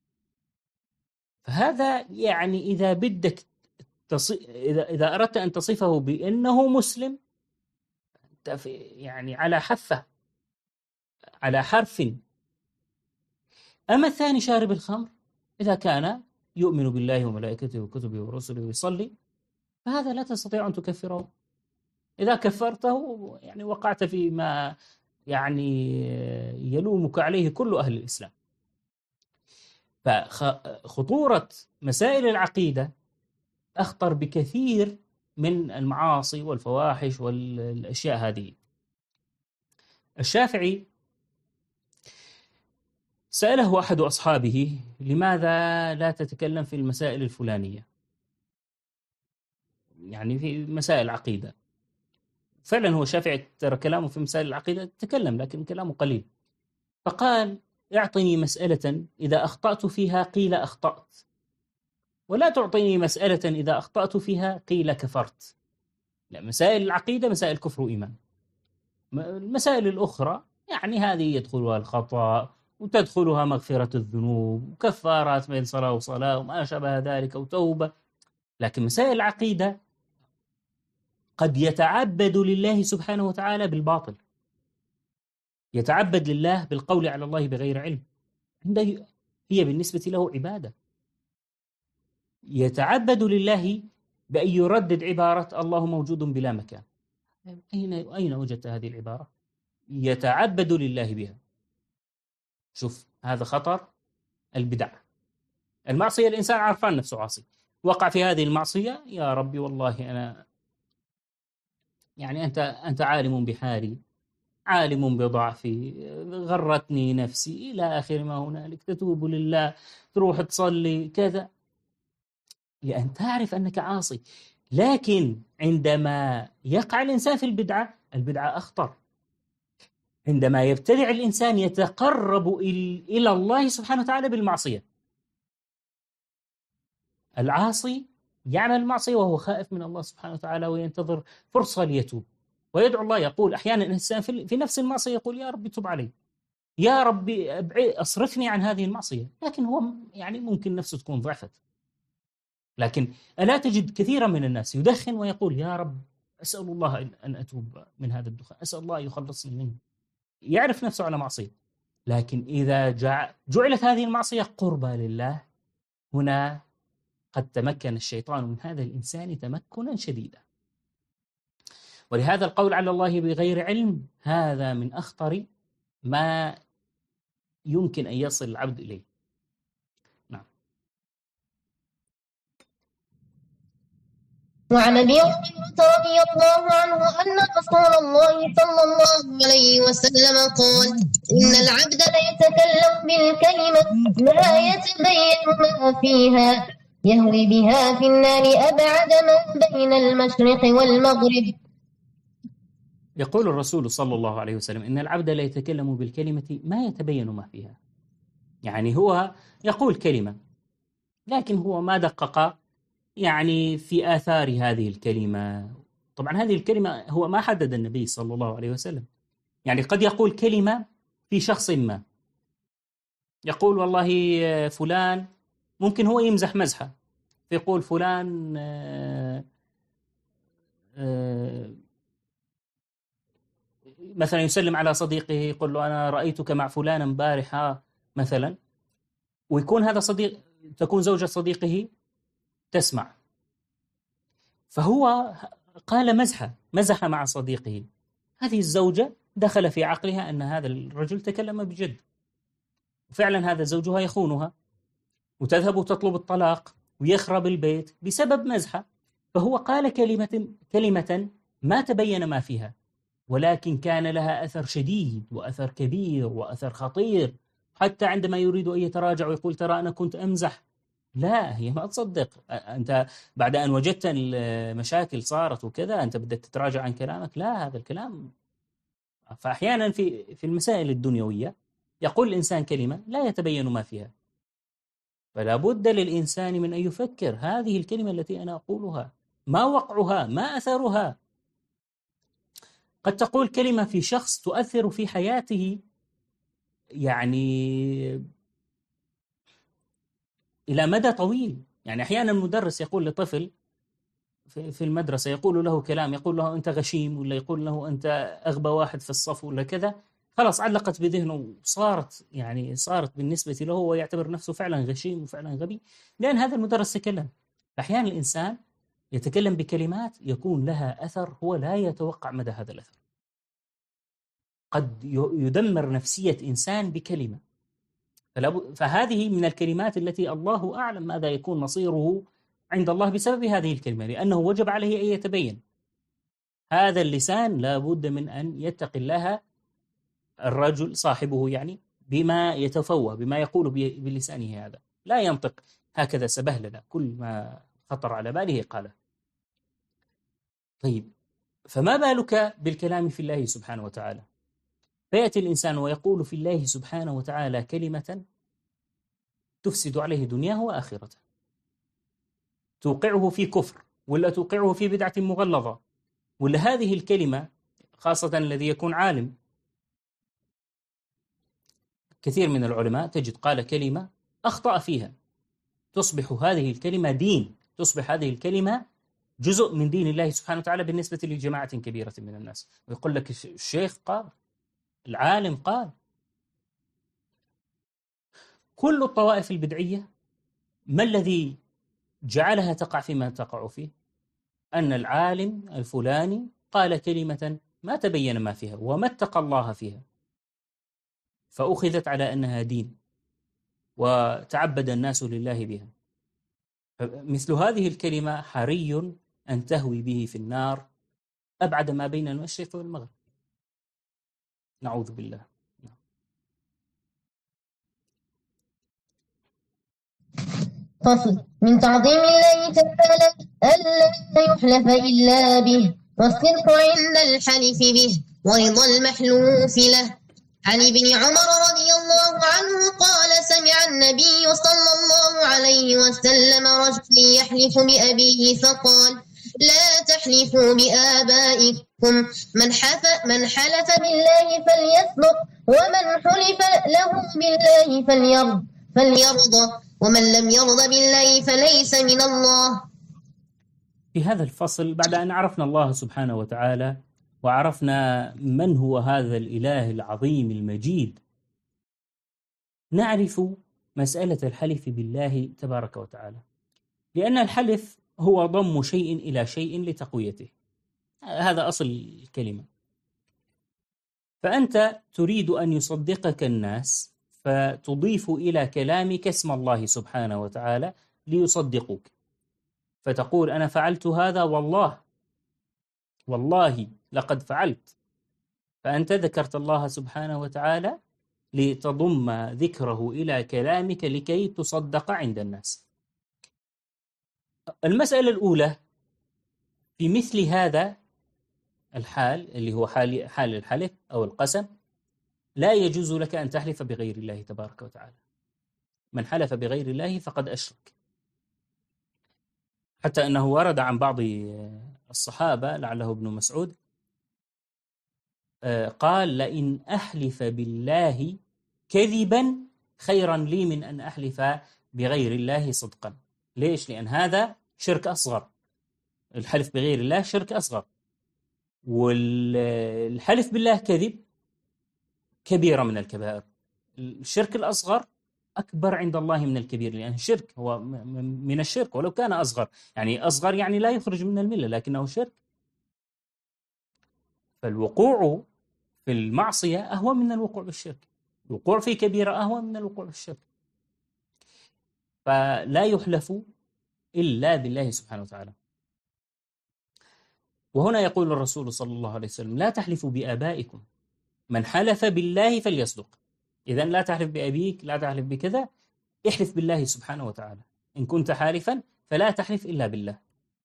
فهذا يعني إذا بدك إذا أردت أن تصفه بأنه مسلم يعني على حفة، على حرف. أما الثاني شارب الخمر، إذا كان يؤمن بالله وملائكته وكتبه ورسله ويصلي، فهذا لا تستطيع أن تكفره. إذا كفرته يعني وقعت فيما يعني يلومك عليه كل أهل الإسلام. فخطورة مسائل العقيدة أخطر بكثير من المعاصي والفواحش والأشياء هذه. الشافعي سأله أحد أصحابه: لماذا لا تتكلم في المسائل الفلانية؟ يعني في مسائل العقيدة. فعلا هو الشافعي ترى كلامه في مسائل العقيدة تكلم، لكن كلامه قليل. فقال: اعطني مسألة إذا أخطأت فيها قيل أخطأت، ولا تعطيني مسألة إذا أخطأت فيها قيل كفرت. لا، مسائل العقيدة مسائل كفر وإيمان. المسائل الأخرى يعني هذه يدخلها الخطأ وتدخلها مغفرة الذنوب وكفارات بين صلاة وصلاة وما شابه ذلك أو توبة. لكن مسائل العقيدة قد يتعبد لله سبحانه وتعالى بالباطل، يتعبد لله بالقول على الله بغير علم، عنده هي بالنسبة له عبادة. يتعبد لله بأن يردد عبارة الله موجود بلا مكان. أين وجدت هذه العبارة؟ يتعبد لله بها. شوف هذا خطر البدع. المعصية الإنسان عارفان نفسه عاصي، وقع في هذه المعصية، يا ربي والله أنا يعني أنت عالم بحالي، عالم بضعفي، غرتني نفسي إلى آخر ما هنالك، تتوب لله، تروح تصلي كذا، لأن تعرف أنك عاصي. لكن عندما يقع الإنسان في البدعة، البدعة أخطر. عندما يبتدع الإنسان يتقرب إلى الله سبحانه وتعالى بالمعصية. العاصي يعمل المعصية وهو خائف من الله سبحانه وتعالى وينتظر فرصة ليتوب ويدعو الله. يقول أحيانا الإنسان في نفس المعصية يقول يا ربي تب علي، يا ربي أصرفني عن هذه المعصية، لكن هو يعني ممكن نفسه تكون ضعفت. لكن ألا تجد كثيرا من الناس يدخن ويقول يا رب أسأل الله أن أتوب من هذا الدخان، أسأل الله يخلصني منه، يعرف نفسه على معصية. لكن إذا جعلت هذه المعصية قربة لله، هنا قد تمكن الشيطان من هذا الإنسان تمكنا شديدا. ولهذا القول على الله بغير علم هذا من أخطر ما يمكن أن يصل العبد إليه. نعم. وعن أبي هريرة رضي الله عنه أن رسول الله صلى الله عليه وسلم قال: إن العبد ليتكلم بالكلمة لا يتبين ما فيها يهوي بها في النار أبعد ما بين المشرق والمغرب. يقول الرسول صلى الله عليه وسلم إن العبد لا يتكلم بالكلمة ما يتبين ما فيها. يعني هو يقول كلمة لكن هو ما دقق يعني في آثار هذه الكلمة. طبعا هذه الكلمة هو ما حدد النبي صلى الله عليه وسلم. يعني قد يقول كلمة في شخص ما، يقول والله فلان، ممكن هو يمزح مزحة فيقول فلان مثلا يسلم على صديقه يقول له أنا رأيتك مع فلان امبارح مثلا، ويكون هذا صديق، تكون زوجة صديقه تسمع، فهو قال مزح مع صديقه. هذه الزوجة دخل في عقلها أن هذا الرجل تكلم بجد، وفعلا هذا زوجها يخونها وتذهب وتطلب الطلاق ويخرب البيت بسبب مزحة. فهو قال كلمة ما تبين ما فيها، ولكن كان لها أثر شديد وأثر كبير وأثر خطير، حتى عندما يريد أن يتراجع ويقول ترى أنا كنت أمزح، لا، هي ما تصدق. أنت بعد أن وجدت المشاكل صارت وكذا أنت بدك تتراجع عن كلامك؟ لا، هذا الكلام. فأحيانا في المسائل الدنيوية يقول الإنسان كلمة لا يتبين ما فيها، فلا بد للإنسان من أن يفكر هذه الكلمة التي أنا أقولها ما وقعها، ما أثرها. قد تقول كلمة في شخص تؤثر في حياته يعني إلى مدى طويل. يعني أحيانا المدرس يقول لطفل في المدرسة، يقول له كلام، يقول له أنت غشيم، ولا يقول له أنت أغبى واحد في الصف ولا كذا، خلاص علقت بذهنه، صارت بالنسبة له ويعتبر نفسه فعلا غشيم وفعلا غبي لأن هذا المدرس تكلم. أحيانا الإنسان يتكلم بكلمات يكون لها أثر هو لا يتوقع مدى هذا الأثر. قد يدمر نفسية إنسان بكلمة، فهذه من الكلمات التي الله أعلم ماذا يكون مصيره عند الله بسبب هذه الكلمة، لأنه وجب عليه أن يتبين. هذا اللسان لا بد من أن يتقي الله الرجل صاحبه يعني بما يتفوه، بما يقول بلسانه، هذا لا ينطق هكذا سبهلله، كل ما خطر على باله قاله. طيب، فما بالك بالكلام في الله سبحانه وتعالى؟ فيأتي الإنسان ويقول في الله سبحانه وتعالى كلمة تفسد عليه دنياه وآخرته. توقعه في كفر، ولا توقعه في بدعة مغلظة، ولا هذه الكلمة، خاصة الذي يكون عالم. كثير من العلماء تجد قال كلمة أخطأ فيها، تصبح هذه الكلمة دين، تصبح هذه الكلمة جزء من دين الله سبحانه وتعالى بالنسبة لجماعة كبيرة من الناس، ويقول لك الشيخ قال، العالم قال. كل الطوائف البدعية ما الذي جعلها تقع فيما تقع فيه؟ أن العالم الفلاني قال كلمة ما تبين ما فيها وما اتقى الله فيها، فأخذت على أنها دين وتعبد الناس لله بها. مثل هذه الكلمة حري أن تهوي به في النار أبعد ما بين المشرق والمغرب، نعوذ بالله. فصل. من تعظيم الله تعالى ألا يحلف إلا به، والصدق عند الحلف به، ورضا المحلوف له. عن ابن عمر رضي الله عنه قال: سمع النبي صلى الله عليه وسلم رجلا يحلف بأبيه فقال: لا تحلفوا بآبائكم، من حلف بالله فليصدق، ومن حلف له بالله فليرضى، ومن لم يرض بالله فليس من الله. في هذا الفصل، بعد أن عرفنا الله سبحانه وتعالى وعرفنا من هو هذا الإله العظيم المجيد، نعرف مسألة الحلف بالله تبارك وتعالى، لأن الحلف هو ضم شيء إلى شيء لتقويته، هذا أصل الكلمة. فأنت تريد أن يصدقك الناس، فتضيف إلى كلامك اسم الله سبحانه وتعالى ليصدقوك، فتقول: أنا فعلت هذا والله لقد فعلت. فأنت ذكرت الله سبحانه وتعالى لتضم ذكره إلى كلامك لكي تصدق عند الناس. المسألة الأولى في مثل هذا الحال اللي هو حال الحلف أو القسم، لا يجوز لك أن تحلف بغير الله تبارك وتعالى. من حلف بغير الله فقد أشرك، حتى أنه ورد عن بعض الصحابة لعله ابن مسعود قال: لئن أحلف بالله كذبا خيرا لي من أن أحلف بغير الله صدقا. ليش؟ لأن هذا شرك أصغر، الحلف بغير الله شرك أصغر، والحلف بالله كذب كبيرة من الكبائر. الشرك الأصغر أكبر عند الله من الكبير، لأن الشرك هو من الشرك ولو كان أصغر، يعني أصغر يعني لا يخرج من الملة لكنه شرك. فالوقوع في المعصية أهون من الوقوع بالشرك، الوقوع في كبيرة أهون من الوقوع بالشرك. فلا يحلف إلا بالله سبحانه وتعالى. وهنا يقول الرسول صلى الله عليه وسلم: لا تحلفوا بآبائكم، من حلف بالله فليصدق. إذن لا تحلف بأبيك، لا تحلف بكذا، احلف بالله سبحانه وتعالى. إن كنت حالفا فلا تحلف إلا بالله.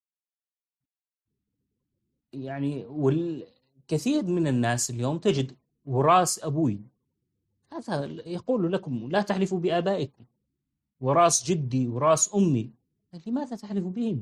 يعني والكثير من الناس اليوم تجد وراث أبوي، هذا يقول لكم لا تحلفوا بآبائكم، وراث جدي وراث أمي، لماذا تحلف بهم؟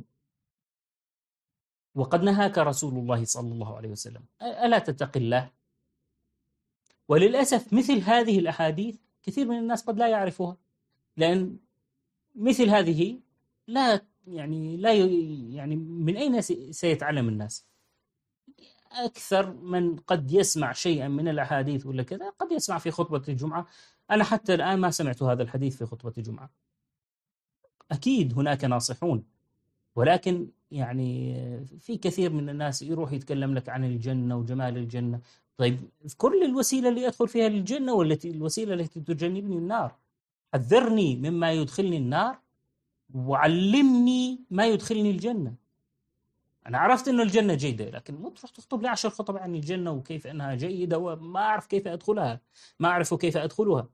وقد نهاك رسول الله صلى الله عليه وسلم، ألا تتق الله؟ وللأسف مثل هذه الأحاديث كثير من الناس قد لا يعرفوها، لأن مثل هذه لا يعني من أين سيتعلم الناس؟ أكثر من قد يسمع شيئا من الأحاديث ولا كذا قد يسمع في خطبة الجمعة. أنا حتى الآن ما سمعت هذا الحديث في خطبة الجمعة. أكيد هناك ناصحون، ولكن يعني في كثير من الناس يروح يتكلم لك عن الجنة وجمال الجنة. طيب اذكر لي الوسيلة اللي أدخل فيها للجنة، والتي الوسيلة التي تجنبني النار. حذرني مما يدخلني النار، وعلمني ما يدخلني الجنة. أنا عرفت أن الجنة جيدة، لكن مو تروح تخطب لي 10 خطب عن الجنة وكيف أنها جيدة وما أعرف كيف أدخلها، ما أعرف كيف أدخلها.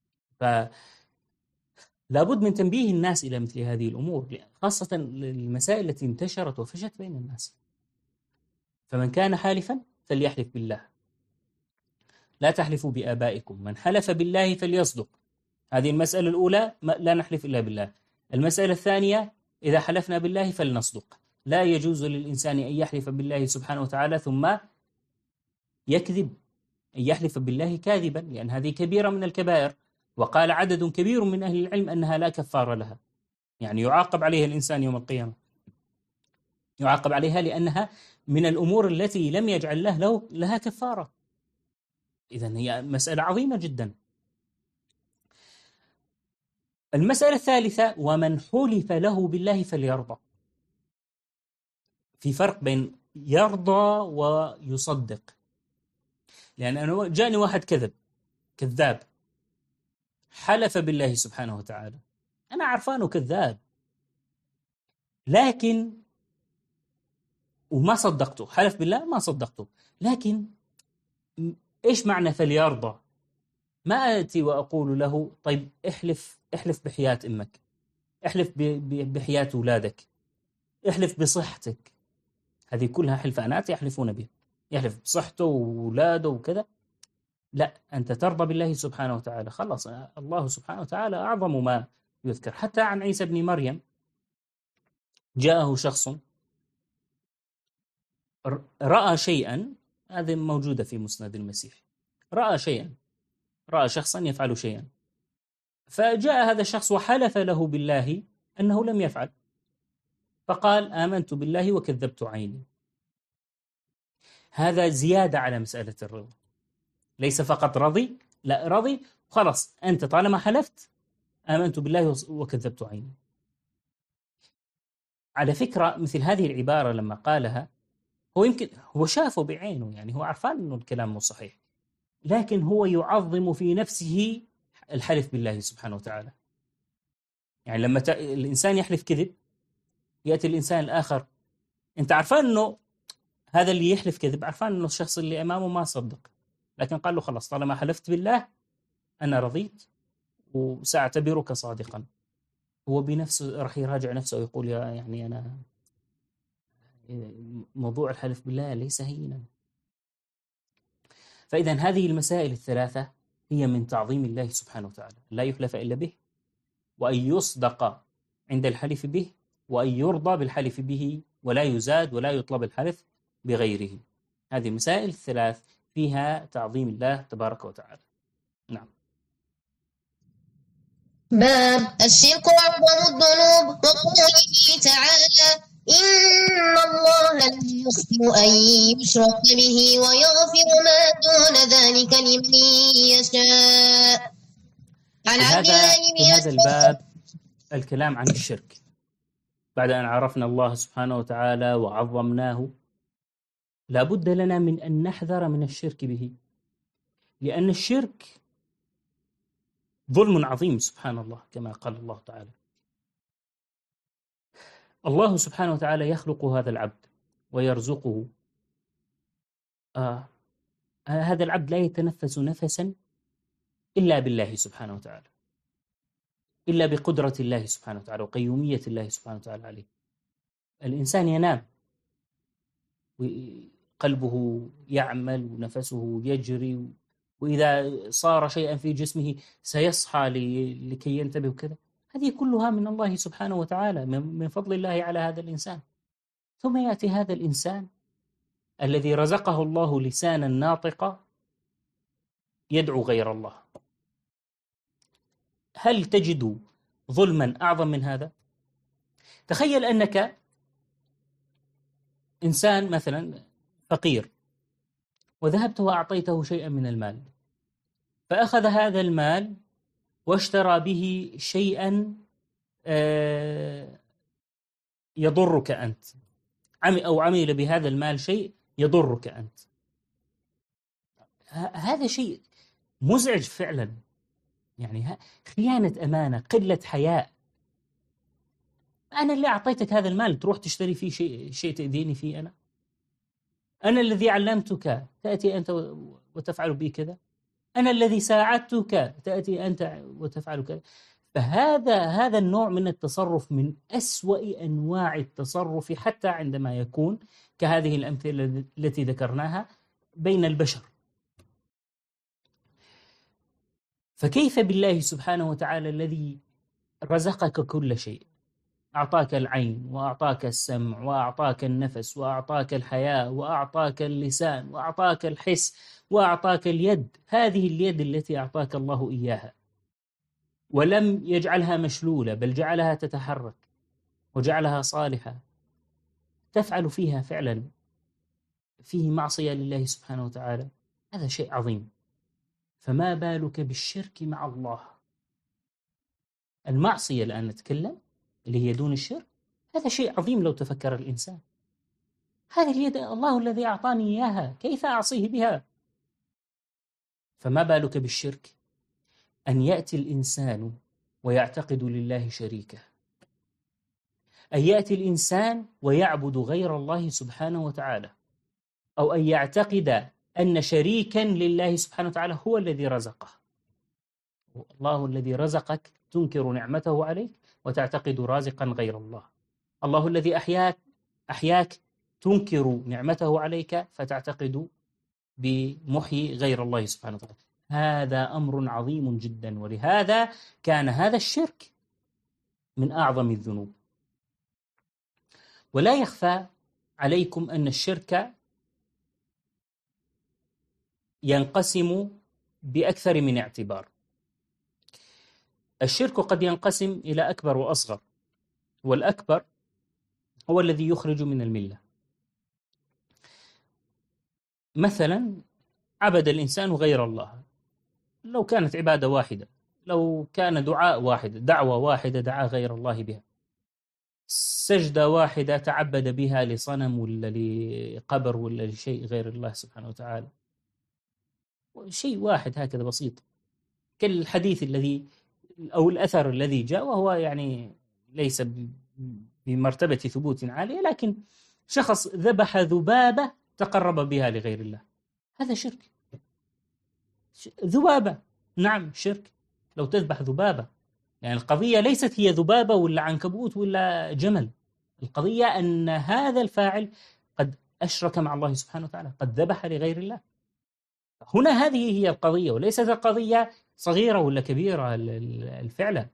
لابد من تنبيه الناس إلى مثل هذه الأمور، خاصة المسائل التي انتشرت وفشت بين الناس. فمن كان حالفا فليحلف بالله، لا تحلفوا بآبائكم، من حلف بالله فليصدق. هذه المسألة الأولى، لا نحلف إلا بالله. المسألة الثانية، إذا حلفنا بالله فلنصدق. لا يجوز للإنسان أن يحلف بالله سبحانه وتعالى ثم يكذب، أن يحلف بالله كاذبا، لأن هذه كبيرة من الكبائر. وقال عدد كبير من أهل العلم أنها لا كفار لها، يعني يعاقب عليها الإنسان يوم القيامة، يعاقب عليها لأنها من الأمور التي لم يجعل لها كفارة. إذن هي مسألة عظيمة جدا. المسألة الثالثة: ومن حلف له بالله فليرضى. في فرق بين يرضى ويصدق، لأن أنا جاءني واحد كذاب حلف بالله سبحانه وتعالى، أنا عرفانه كذاب لكن وما صدقته، حلف بالله ما صدقته، لكن إيش معنى فليرضى؟ ما آتي وأقول له طيب احلف بحياة أمك، احلف بحياة أولادك، احلف بصحتك، هذه كلها حلفانات يحلفون بها، يحلف بصحته وأولاده وكذا. لا، أنت ترضى بالله سبحانه وتعالى، خلص الله سبحانه وتعالى أعظم ما يذكر. حتى عن عيسى بن مريم جاءه شخص رأى شيئا، هذه موجودة في مسند المسيح، رأى شخصا يفعل شيئا، فجاء هذا الشخص وحلف له بالله أنه لم يفعل، فقال آمنت بالله وكذبت عيني. هذا زيادة على مسألة الرضا، ليس فقط رضي، لا رضي خلاص، أنت طالما حلفت آمنت بالله وكذبت عيني. على فكرة مثل هذه العبارة لما قالها يمكن هو شافه بعينه، يعني هو عرفان أنه الكلام مو صحيح، لكن هو يعظم في نفسه الحلف بالله سبحانه وتعالى. يعني لما الإنسان يحلف كذب، يأتي الإنسان الآخر، أنت عرفان أنه هذا اللي يحلف كذب، عرفان أنه الشخص اللي أمامه ما صدق، لكن قال له خلاص طالما حلفت بالله أنا رضيت وسأعتبرك صادقا. هو بنفسه راح يراجع نفسه ويقول يعني أنا موضوع الحلف بالله ليس هينا. فإذا هذه المسائل الثلاثة هي من تعظيم الله سبحانه وتعالى، لا يحلف إلا به، وأن يصدق عند الحلف به، وأن يرضى بالحلف به، ولا يزاد ولا يطلب الحلف بغيره. هذه المسائل الثلاث فيها تعظيم الله تبارك وتعالى. نعم. باب الشرك أعظم الذنوب، وقوله تعالى إن الله لا يغفر أن يشرك به ويغفر ما دون ذلك لمن يشاء. عن عبد الله في هذا الباب الكلام عن الشرك، بعد أن عرفنا الله سبحانه وتعالى وعظمناه، لا بد لنا من أن نحذر من الشرك به، لأن الشرك ظلم عظيم سبحان الله، كما قال الله تعالى. الله سبحانه وتعالى يخلق هذا العبد ويرزقه، هذا العبد لا يتنفس نفسا إلا بالله سبحانه وتعالى، إلا بقدرة الله سبحانه وتعالى وقيومية الله سبحانه وتعالى عليه. الإنسان ينام وقلبه يعمل ونفسه يجري، وإذا صار شيئا في جسمه سيصحى لكي ينتبه وكذا. هذه كلها من الله سبحانه وتعالى، من فضل الله على هذا الإنسان. ثم يأتي هذا الإنسان الذي رزقه الله لسانا ناطقا يدعو غير الله. هل تجد ظلما أعظم من هذا؟ تخيل أنك إنسان مثلا فقير، وذهبت وأعطيته شيئا من المال، فأخذ هذا المال واشترى به شيئا يضرك أنت، أو عمل بهذا المال شيء يضرك أنت. هذا شيء مزعج فعلا، يعني خيانة أمانة، قلة حياء. أنا اللي أعطيتك هذا المال تروح تشتري فيه شيء تأذيني فيه؟ أنا الذي علمتك تأتي أنت وتفعل بي كذا، أنا الذي ساعدتك تأتي أنت وتفعل كذا. فهذا النوع من التصرف من أسوأ أنواع التصرف، حتى عندما يكون كهذه الأمثلة التي ذكرناها بين البشر. فكيف بالله سبحانه وتعالى الذي رزقك كل شيء، أعطاك العين وأعطاك السمع وأعطاك النفس وأعطاك الحياة وأعطاك اللسان وأعطاك الحس وأعطاك اليد، هذه اليد التي أعطاك الله إياها، ولم يجعلها مشلولة بل جعلها تتحرك وجعلها صالحة، تفعل فيها فعلا فيه معصية لله سبحانه وتعالى، هذا شيء عظيم. فما بالك بالشرك مع الله؟ المعصية الآن نتكلم اللي هي دون الشرك، هذا شيء عظيم لو تفكر الإنسان. هذه اليد الله الذي أعطاني إياها، كيف أعصيه بها؟ فما بالك بالشرك، أن يأتي الإنسان ويعتقد لله شريكه، أن يأتي الإنسان ويعبد غير الله سبحانه وتعالى، أو أن يعتقد أن شريكا لله سبحانه وتعالى هو الذي رزقه. الله الذي رزقك تنكر نعمته عليك وتعتقد رازقا غير الله. الله الذي أحياك تنكر نعمته عليك فتعتقد بمحيي غير الله سبحانه وتعالى. هذا أمر عظيم جدا، ولهذا كان هذا الشرك من أعظم الذنوب. ولا يخفى عليكم أن الشرك ينقسم بأكثر من اعتبار. الشرك قد ينقسم إلى أكبر وأصغر، والأكبر هو الذي يخرج من الملة. مثلا عبد الإنسان غير الله، لو كانت عبادة واحدة، لو كان دعاء واحد، دعوة واحدة دعا غير الله بها، سجدة واحدة تعبد بها لصنم ولا لقبر ولا لشيء غير الله سبحانه وتعالى، شيء واحد هكذا بسيط، كالحديث الذي أو الأثر الذي جاء، وهو يعني ليس بمرتبة ثبوت عالية، لكن شخص ذبح ذبابة تقرب بها لغير الله، هذا شرك. ذبابة، نعم شرك، لو تذبح ذبابة، يعني القضية ليست هي ذبابة ولا عنكبوت ولا جمل، القضية أن هذا الفاعل قد أشرك مع الله سبحانه وتعالى، قد ذبح لغير الله. هنا هذه هي القضية، وليست القضية صغيرة ولا كبيرة الفعل.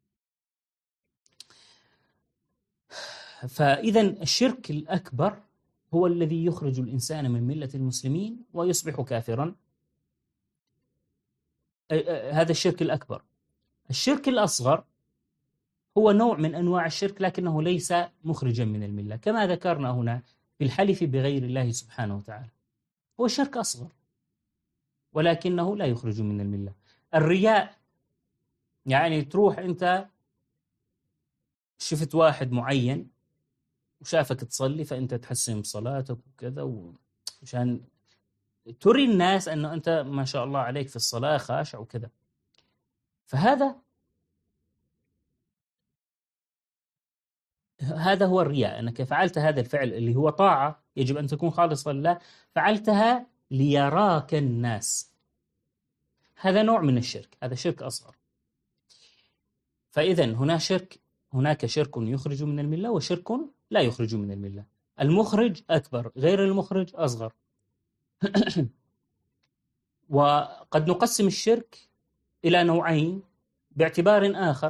فإذا الشرك الأكبر هو الذي يخرج الإنسان من ملة المسلمين ويصبح كافرا، هذا الشرك الأكبر. الشرك الأصغر هو نوع من أنواع الشرك لكنه ليس مخرجا من الملة، كما ذكرنا هنا في الحلف بغير الله سبحانه وتعالى، هو شرك أصغر ولكنه لا يخرج من الملة. الرياء، يعني تروح أنت شفت واحد معين وشافك تصلي فأنت تحسن بصلاتك وكذا، وعشان تري الناس أنه أنت ما شاء الله عليك في الصلاة خاشع وكذا، فهذا هو الرياء، أنك فعلت هذا الفعل اللي هو طاعة يجب أن تكون خالصة لله، فعلتها ليراك الناس، هذا نوع من الشرك، هذا شرك أصغر. فإذا هناك شرك يخرج من الملة وشرك لا يخرج من الملة. المخرج أكبر، غير المخرج أصغر. وقد نقسم الشرك إلى نوعين باعتبار آخر،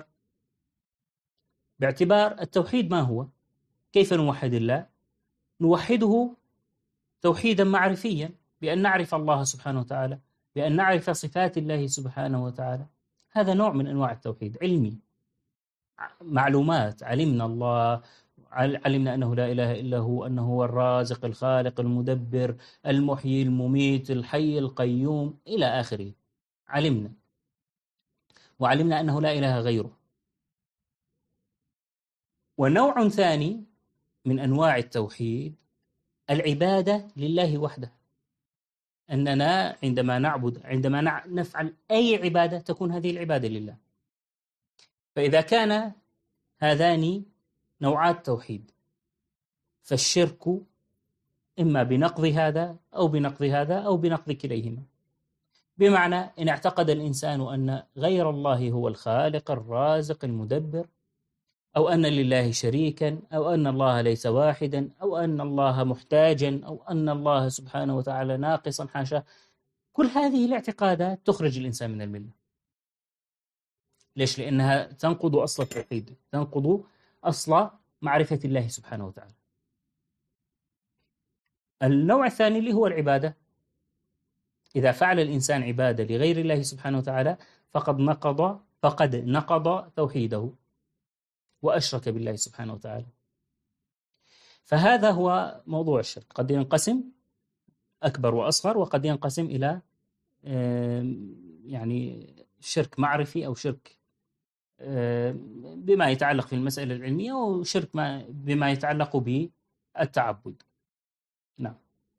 باعتبار التوحيد. ما هو؟ كيف نوحد الله؟ نوحده توحيدا معرفيا، بأن نعرف الله سبحانه وتعالى، بأن نعرف صفات الله سبحانه وتعالى، هذا نوع من أنواع التوحيد، علمي، معلومات، علمنا الله، علمنا أنه لا إله إلا هو، أنه هو الرازق الخالق المدبر المحيي المميت الحي القيوم إلى آخره، علمنا، وعلمنا أنه لا إله غيره. ونوع ثاني من أنواع التوحيد العبادة لله وحده، أننا عندما نعبد، عندما نفعل أي عبادة تكون هذه العبادة لله. فإذا كان هذان نوعات توحيد، فالشرك إما بنقض هذا أو بنقض هذا أو بنقض كليهما. بمعنى إن اعتقد الإنسان أن غير الله هو الخالق الرازق المدبر، أو أن لله شريكا، أو أن الله ليس واحدا، أو أن الله محتاجا، أو أن الله سبحانه وتعالى ناقصا، حاشا، كل هذه الاعتقادات تخرج الإنسان من الملة. ليش؟ لأنها تنقض أصل التوحيد، تنقض أصل معرفة الله سبحانه وتعالى. النوع الثاني اللي هو العبادة، إذا فعل الإنسان عبادة لغير الله سبحانه وتعالى فقد نقض توحيده وأشرك بالله سبحانه وتعالى. فهذا هو موضوع الشرك، قد ينقسم أكبر وأصغر، وقد ينقسم إلى يعني شرك معرفي أو شرك بما يتعلق في المسألة العلمية، وشرك بما يتعلق بالتعبد. نعم.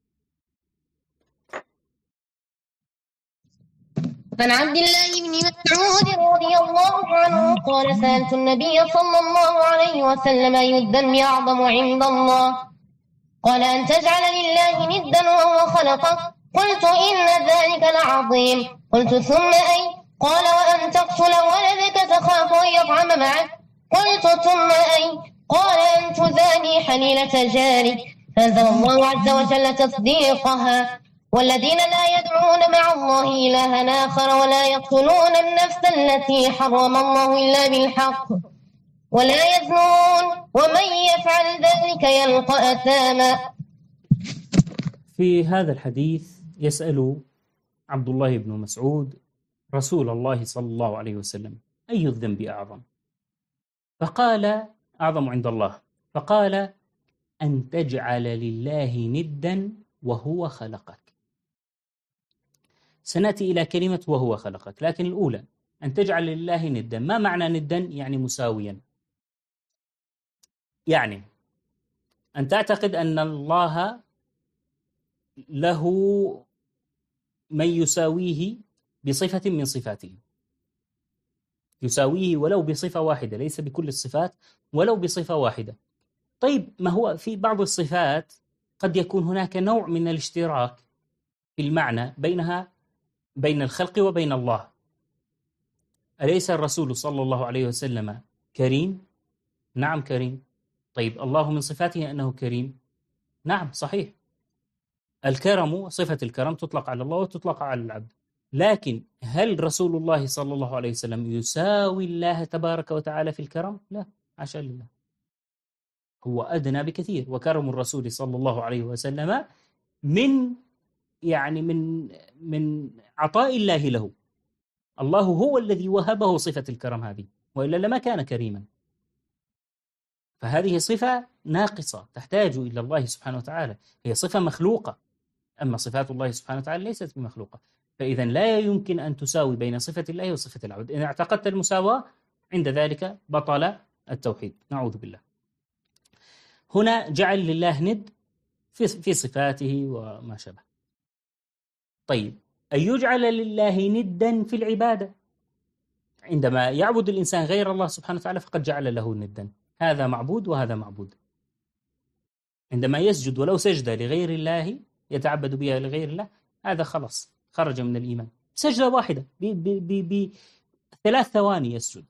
عن عبد الله بن مسعود رضي الله عنه قال: سألت النبي صلى الله عليه وسلم: أي الذنب أعظم عند الله؟ قال: أن تجعل لله ندا وهو خلقك. قلت: إن ذلك لعظيم. قلت: ثم أي؟ قال: وأن تقتل ولدك تخاف أن يطعم معك. قلت: ثم أي؟ قال: أن تزاني حليلة جارك. فأنزل الله عز وجل تصديقها: والذين لا يدعون مع الله إلها آخر ولا يقتلون النفس التي حرم الله إلا بالحق ولا يزنون ومن يفعل ذلك يلقى أثاما. في هذا الحديث يسأل عبد الله بن مسعود رسول الله صلى الله عليه وسلم: أي الذنب أعظم؟ فقال: أعظم عند الله. فقال: أن تجعل لله ندا وهو خلقك. سنأتي إلى كلمة وهو خلقك، لكن الأولى أن تجعل لله ندا. ما معنى ندا؟ يعني مساويا، يعني أن تعتقد أن الله له من يساويه بصفة من صفاته، يساويه ولو بصفة واحدة، ليس بكل الصفات، ولو بصفة واحدة. طيب، ما هو في بعض الصفات قد يكون هناك نوع من الاشتراك في المعنى بين الخلق وبين الله. أليس الرسول صلى الله عليه وسلم كريم؟ نعم كريم. طيب، الله من صفاته أنه كريم؟ نعم صحيح. الكرم، صفة الكرم تطلق على الله وتطلق على العبد، لكن هل رسول الله صلى الله عليه وسلم يساوي الله تبارك وتعالى في الكرم؟ لا، حاشا لله، هو أدنى بكثير. وكرم الرسول صلى الله عليه وسلم من عطاء الله له. الله هو الذي وهبه صفة الكرم هذه، وإلا لما كان كريما. فهذه صفة ناقصة تحتاج إلى الله سبحانه وتعالى، هي صفة مخلوقة، أما صفات الله سبحانه وتعالى ليست بمخلوقة. فإذا لا يمكن أن تساوي بين صفة الله وصفة العبد. إن اعتقدت المساواة عند ذلك بطل التوحيد، نعوذ بالله. هنا جعل لله ند في صفاته وما شابه. طيب، أن يجعل لله ندا في العبادة، عندما يعبد الإنسان غير الله سبحانه وتعالى فقد جعل له ندا، هذا معبود وهذا معبود. عندما يسجد ولو سجدة لغير الله يتعبد بها لغير الله، هذا خلاص خرج من الإيمان. سجدة واحدة ب3 ثواني يسجد،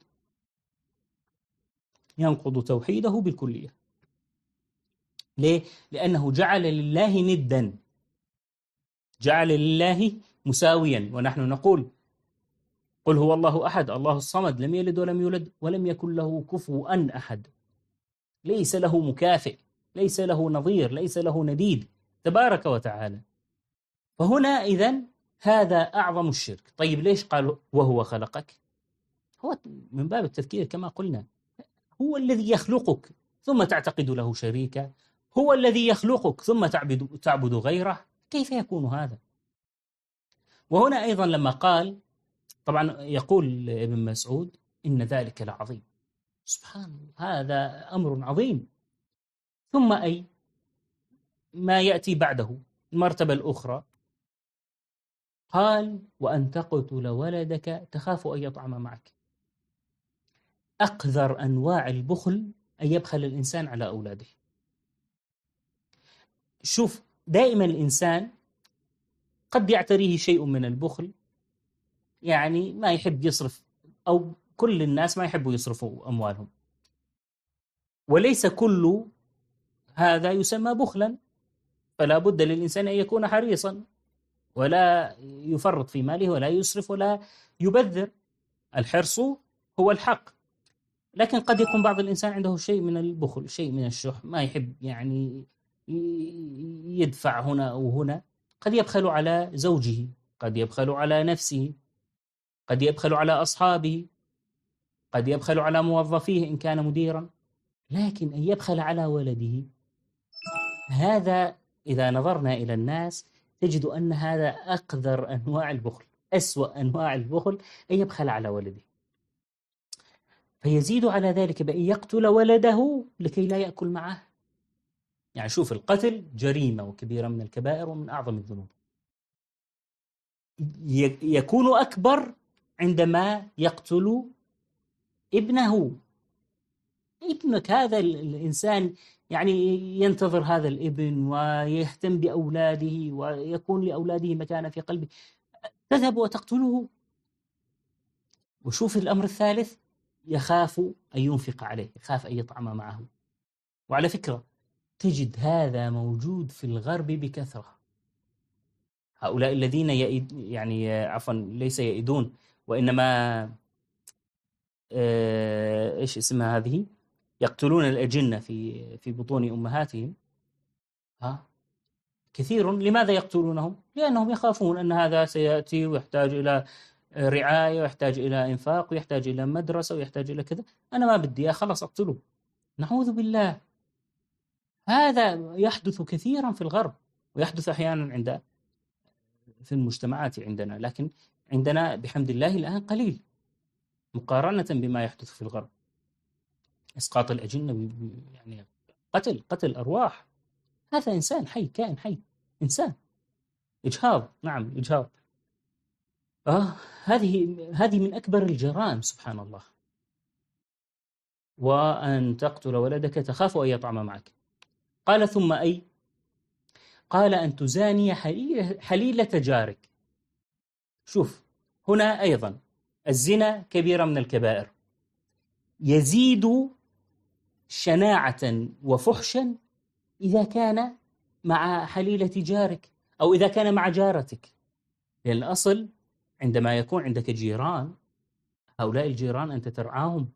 ينقض توحيده بالكلية. ليه؟ لأنه جعل لله ندا، جعل لله مساويا. ونحن نقول: قل هو الله أحد الله الصمد لم يلد ولم يولد ولم يكن له كفوا أحد. ليس له مكافئ، ليس له نظير، ليس له نديد تبارك وتعالى. فهنا إذن هذا أعظم الشرك. طيب، ليش قال وهو خلقك؟ هو من باب التذكير كما قلنا، هو الذي يخلقك ثم تعتقد له شريكا، هو الذي يخلقك ثم تعبد غيره، كيف يكون هذا؟ وهنا أيضا لما قال، طبعا يقول ابن مسعود: إن ذلك لعظيم. سبحان الله، هذا أمر عظيم. ثم أي ما يأتي بعده المرتبة الأخرى، قال: وأن تقتل ولدك تخاف أن يطعم معك. أقذر أنواع البخل أن يبخل الإنسان على أولاده. شوف، دائما الإنسان قد يعتريه شيء من البخل، يعني ما يحب يصرف، أو كل الناس ما يحبوا يصرفوا أموالهم، وليس كل هذا يسمى بخلا. فلا بد للإنسان أن يكون حريصا ولا يفرط في ماله ولا يسرف ولا يبذر. الحرص هو الحق، لكن قد يكون بعض الإنسان عنده شيء من البخل، شيء من الشح، ما يحب يعني يدفع هنا أو هنا. قد يبخل على زوجه، قد يبخل على نفسه، قد يبخل على أصحابه، قد يبخل على موظفيه إن كان مديرا. لكن أن يبخل على ولده، هذا إذا نظرنا إلى الناس تجد أن هذا أقذر أنواع البخل، أسوأ أنواع البخل أن يبخل على ولده. فيزيد على ذلك بأن يقتل ولده لكي لا يأكل معه. يعني شوف، القتل جريمة وكبيرة من الكبائر ومن أعظم الذنوب، يكون أكبر عندما يقتل ابنه. ابنك هذا الإنسان يعني ينتظر هذا الابن ويهتم بأولاده ويكون لأولاده مكانة في قلبه، تذهب وتقتله. وشوف الأمر الثالث، يخاف أن ينفق عليه، يخاف أن يطعم معه. وعلى فكرة تجد هذا موجود في الغرب بكثرة. هؤلاء الذين يعني عفوا ليس يئدون، وإنما إيش اسمها هذه، يقتلون الأجنة في بطون أمهاتهم. كثير. لماذا يقتلونهم؟ لأنهم يخافون أن هذا سيأتي ويحتاج إلى رعاية ويحتاج إلى إنفاق ويحتاج إلى مدرسة ويحتاج إلى كذا. أنا ما بدي، خلاص أقتله. نعوذ بالله. هذا يحدث كثيرا في الغرب، ويحدث أحيانا في المجتمعات عندنا، لكن عندنا بحمد الله الآن قليل مقارنة بما يحدث في الغرب. إسقاط الأجنة، يعني قتل أرواح. هذا إنسان حي، كائن حي، إنسان. إجهاض، نعم إجهاض. هذه من أكبر الجرائم سبحان الله. وأن تقتل ولدك تخاف أن يطعم معك. قال ثم أي؟ قال أن تزاني حليلة جارك. شوف هنا أيضا الزنا كبيرة من الكبائر، يزيد شناعة وفحشا إذا كان مع حليلة جارك أو إذا كان مع جارتك. لأن الأصل عندما يكون عندك جيران، هؤلاء الجيران أنت ترعاهم،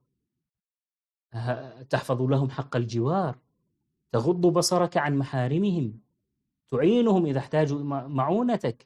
تحفظ لهم حق الجوار، تغض بصرك عن محارمهم، تعينهم إذا احتاجوا معونتك.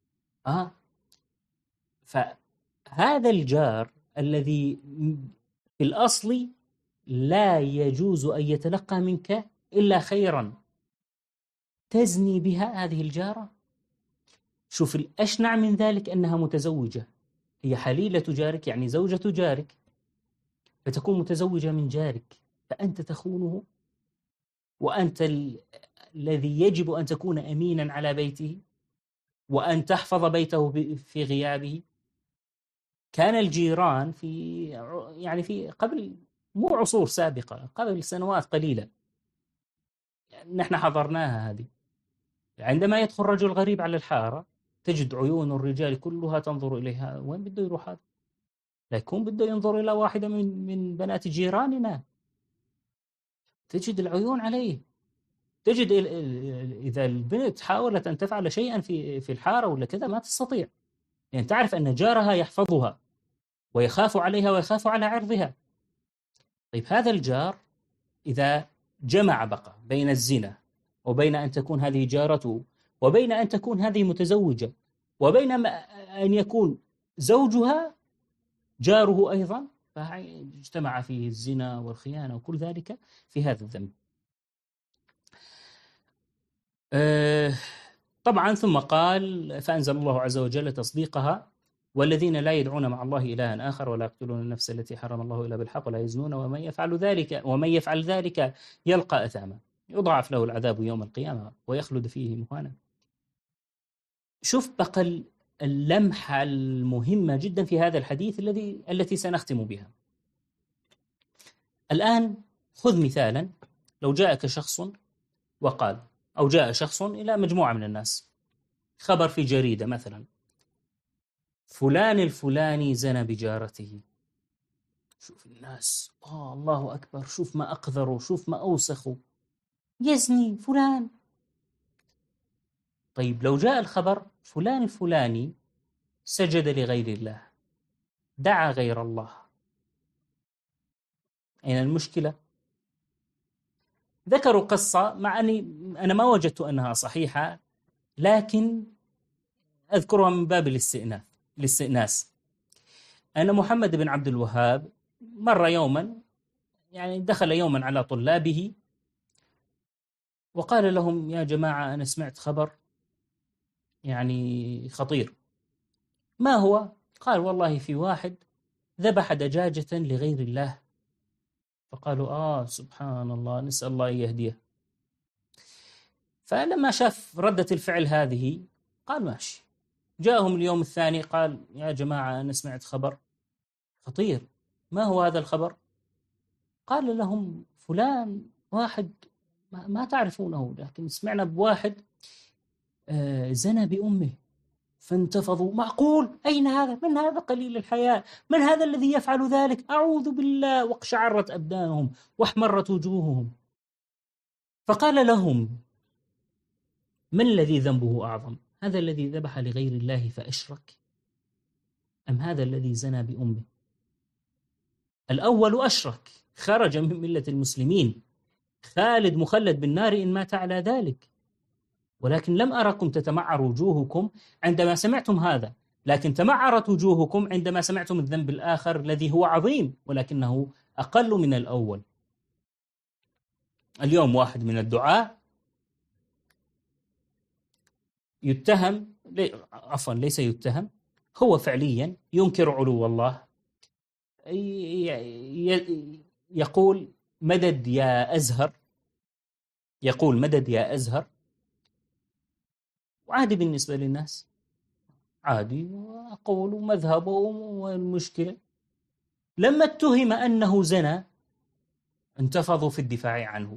فهذا الجار الذي في الأصل لا يجوز أن يتلقى منك إلا خيرا، تزني بها هذه الجارة. شوف الأشنع من ذلك أنها متزوجة، هي حليلة جارك يعني زوجة جارك، فتكون متزوجة من جارك، فأنت تخونه، وأنت الذي يجب أن تكون أمينا على بيته وأن تحفظ بيته في غيابه. كان الجيران في قبل، مو عصور سابقة، قبل سنوات قليلة، نحن حضرناها هذه. عندما يدخل رجل غريب على الحارة تجد عيون الرجال كلها تنظر إليها، وين بده يروح هذا؟ لا يكون بده ينظر إلى واحدة من بنات جيراننا. تجد العيون عليه. تجد إذا البنت حاولت أن تفعل شيئا في الحارة ولا كذا ما تستطيع، يعني تعرف أن جارها يحفظها ويخاف عليها ويخاف على عرضها. طيب هذا الجار إذا جمع بقى بين الزنا وبين أن تكون هذه جارته وبين أن تكون هذه متزوجة وبين أن يكون زوجها جاره أيضا، فاجتمع فيه الزنا والخيانة وكل ذلك في هذا الذنب. طبعا ثم قال فأنزل الله عز وجل تصديقها: والذين لا يدعون مع الله إلها آخر ولا يقتلون النفس التي حرم الله إلا بالحق ولا يزنون ومن يفعل ذلك يلقى أثاما يضاعف له العذاب يوم القيامة ويخلد فيه مهانا. شوف بقى اللمحة المهمة جدا في هذا الحديث التي سنختم بها الآن. خذ مثالا، لو جاءك شخص وقال، أو جاء شخص إلى مجموعة من الناس، خبر في جريدة مثلا: فلان الفلاني زنى بجارته. شوف الناس، الله أكبر، شوف ما أقذروا، شوف ما أوسخوا، يزني فلان. طيب لو جاء الخبر فلان الفلاني سجد لغير الله، دعا غير الله، أين المشكلة؟ ذكروا قصة، مع أني أنا ما وجدت أنها صحيحة، لكن أذكرها من باب الاستئناس. أن محمد بن عبد الوهاب مر يوما، يعني دخل يوما على طلابه وقال لهم: يا جماعة أنا سمعت خبر يعني خطير. ما هو؟ قال: والله في واحد ذبح دجاجة لغير الله. فقالوا: سبحان الله، نسأل الله أن يهديه. فلما شاف ردة الفعل هذه قال: ماشي. جاءهم اليوم الثاني قال: يا جماعة أنا سمعت خبر خطير. ما هو هذا الخبر؟ قال لهم: فلان واحد ما تعرفونه، لكن سمعنا بواحد زنى بأمه. فانتفضوا: معقول؟ أين هذا؟ من هذا قليل الحياء؟ من هذا الذي يفعل ذلك؟ أعوذ بالله. واقشعرت أبدانهم واحمرت وجوههم. فقال لهم: من الذي ذنبه أعظم؟ هذا الذي ذبح لغير الله فأشرك، أم هذا الذي زنى بأمه؟ الأول أشرك، خرج من ملة المسلمين، خالد مخلد بالنار إن مات على ذلك. ولكن لم أركم تتمعر وجوهكم عندما سمعتم هذا، لكن تمعرت وجوهكم عندما سمعتم الذنب الآخر الذي هو عظيم ولكنه أقل من الأول. اليوم واحد من الدعاة يتهم، عفوا ليس يتهم، هو فعليا ينكر علو الله، يقول: مدد يا أزهر، يقول: مدد يا أزهر. وعادي بالنسبة للناس، عادي، وأقول مذهبه والمشكلة. لما اتهم أنه زنى انتفضوا في الدفاع عنه.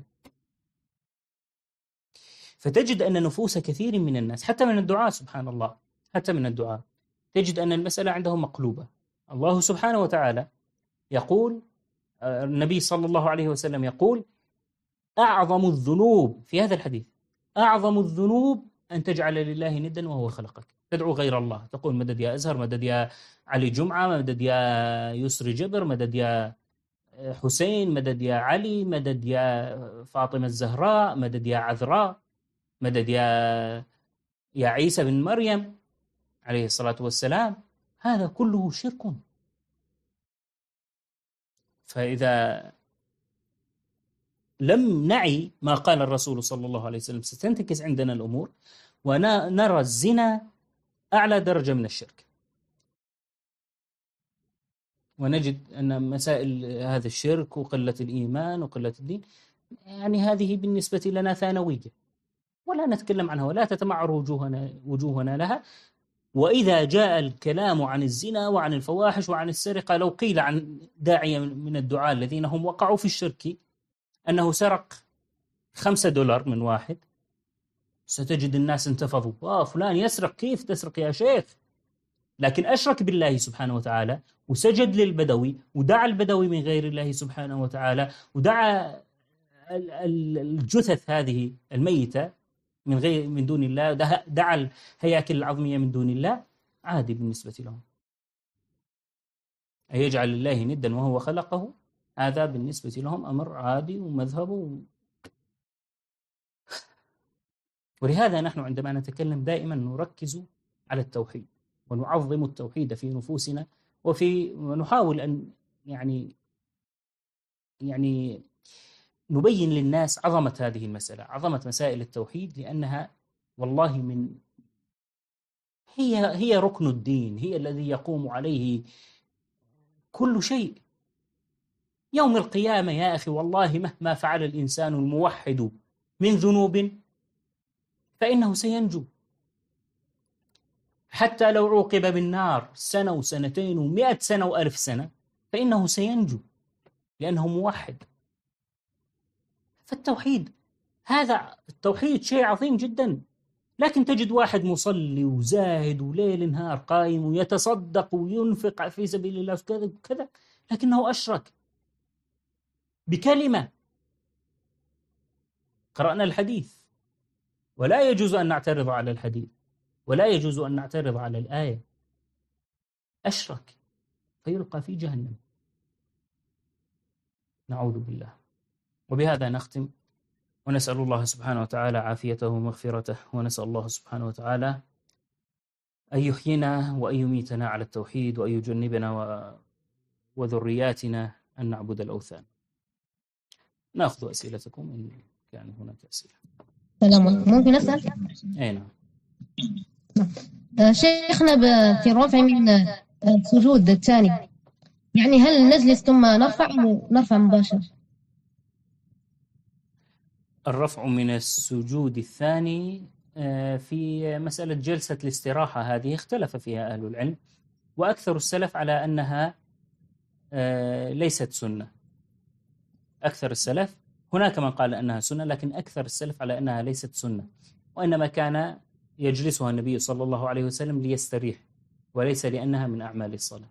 فتجد أن نفوس كثير من الناس، حتى من الدعاة، سبحان الله، حتى من الدعاة، تجد أن المسألة عندهم مقلوبة. الله سبحانه وتعالى يقول، النبي صلى الله عليه وسلم يقول: أعظم الذنوب في هذا الحديث، أعظم الذنوب أن تجعل لله ندا وهو خلقك، تدعو غير الله، تقول: مدد يا أزهر، مدد يا علي جمعة، مدد يا يسري جبر، مدد يا حسين، مدد يا علي، مدد يا فاطمة الزهراء، مدد يا عذراء، مدد يا عيسى بن مريم عليه الصلاة والسلام. هذا كله شرك. فإذا لم نعي ما قال الرسول صلى الله عليه وسلم ستنتكس عندنا الأمور، ونرى الزنا أعلى درجة من الشرك، ونجد أن مسائل هذا الشرك وقلة الإيمان وقلة الدين يعني هذه بالنسبة لنا ثانوية، ولا نتكلم عنها ولا تتمعر وجوهنا لها. وإذا جاء الكلام عن الزنا وعن الفواحش وعن السرقة، لو قيل عن داعية من الدعاة الذين هم وقعوا في الشرك أنه سرق $5 من واحد، ستجد الناس انتفضوا: فلان يسرق، كيف تسرق يا شيخ؟ لكن أشرك بالله سبحانه وتعالى، وسجد للبدوي، ودعا البدوي من غير الله سبحانه وتعالى، ودعا الجثث هذه الميتة من دون الله، دعا الهياكل العظمية من دون الله. عادي بالنسبة لهم. أيجعل الله ندا وهو خلقه؟ هذا بالنسبة لهم أمر عادي ومذهب. ولهذا نحن عندما نتكلم دائما نركز على التوحيد، ونعظم التوحيد في نفوسنا، ونحاول أن يعني نبين للناس عظمة هذه المسألة، عظمة مسائل التوحيد، لأنها والله هي ركن الدين، هي الذي يقوم عليه كل شيء. يوم القيامة يا أخي والله مهما فعل الإنسان الموحد من ذنوب فإنه سينجو، حتى لو عوقب بالنار 1 وسنتين و100 سنة و1000 سنة فإنه سينجو لأنه موحد. فالتوحيد، هذا التوحيد شيء عظيم جدا. لكن تجد واحد مصلي وزاهد وليل نهار قائم ويتصدق وينفق في سبيل الله كذا، لكنه أشرك بكلمة. قرأنا الحديث، ولا يجوز أن نعترض على الحديث، ولا يجوز أن نعترض على الآية. أشرك فيلقى في جهنم. نعوذ بالله. وبهذا نختم، ونسأل الله سبحانه وتعالى عافيته ومغفرته، ونسأل الله سبحانه وتعالى أن يحيينا وأن يميتنا على التوحيد، وأن يجنبنا وذرياتنا أن نعبد الأوثان. نأخذ أسئلتكم إن كان هناك أسئلة. السلام عليكم، ممكن أسأل؟ أي نعم. شيخنا في الرفع من السجود الثاني، يعني هل نجلس ثم نرفع أو نرفع مباشرة؟ الرفع من السجود الثاني في مسألة جلسة الاستراحة هذه اختلف فيها أهل العلم، وأكثر السلف على أنها ليست سنة. أكثر السلف، هناك من قال أنها سنة، لكن أكثر السلف على أنها ليست سنة، وإنما كان يجلسها النبي صلى الله عليه وسلم ليستريح، وليس لأنها من أعمال الصلاة.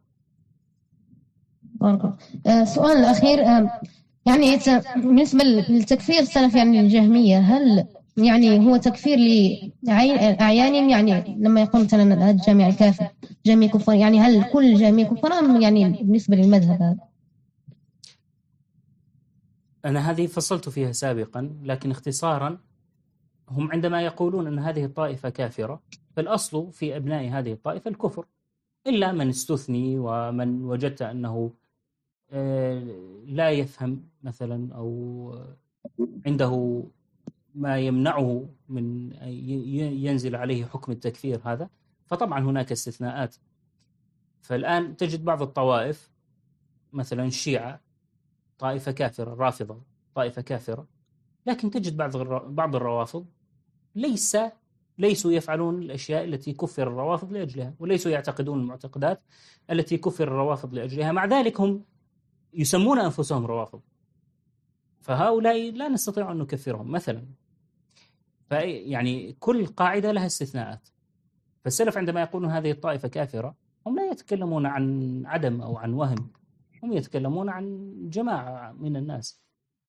السؤال الأخير، يعني بالنسبة للتكفير السلف يعني الجهمية، هل يعني هو تكفير لأعيان، يعني لما يقول مثلا الجامع الكافر جامع كفر، يعني هل كل جامع كفر أم يعني بالنسبة للمذهب هذا؟ أنا هذه فصلت فيها سابقا، لكن اختصارا هم عندما يقولون أن هذه الطائفة كافرة، فالأصل في أبناء هذه الطائفة الكفر، إلا من استثني ومن وجدت أنه لا يفهم مثلا أو عنده ما يمنعه من ينزل عليه حكم التكفير هذا، فطبعا هناك استثناءات. فالآن تجد بعض الطوائف مثلا الشيعة طائفة كافرة، الرافضة طائفة كافرة، لكن تجد بعض الروافض ليسوا يفعلون الأشياء التي كفر الروافض لأجلها، وليسوا يعتقدون المعتقدات التي كفر الروافض لأجلها، مع ذلك هم يسمون أنفسهم روافض، فهؤلاء لا نستطيع أن نكفرهم مثلا. يعني كل قاعدة لها استثناءات. فالسلف عندما يقولون هذه الطائفة كافرة، هم لا يتكلمون عن عدم أو عن وهم، هم يتكلمون عن جماعة من الناس.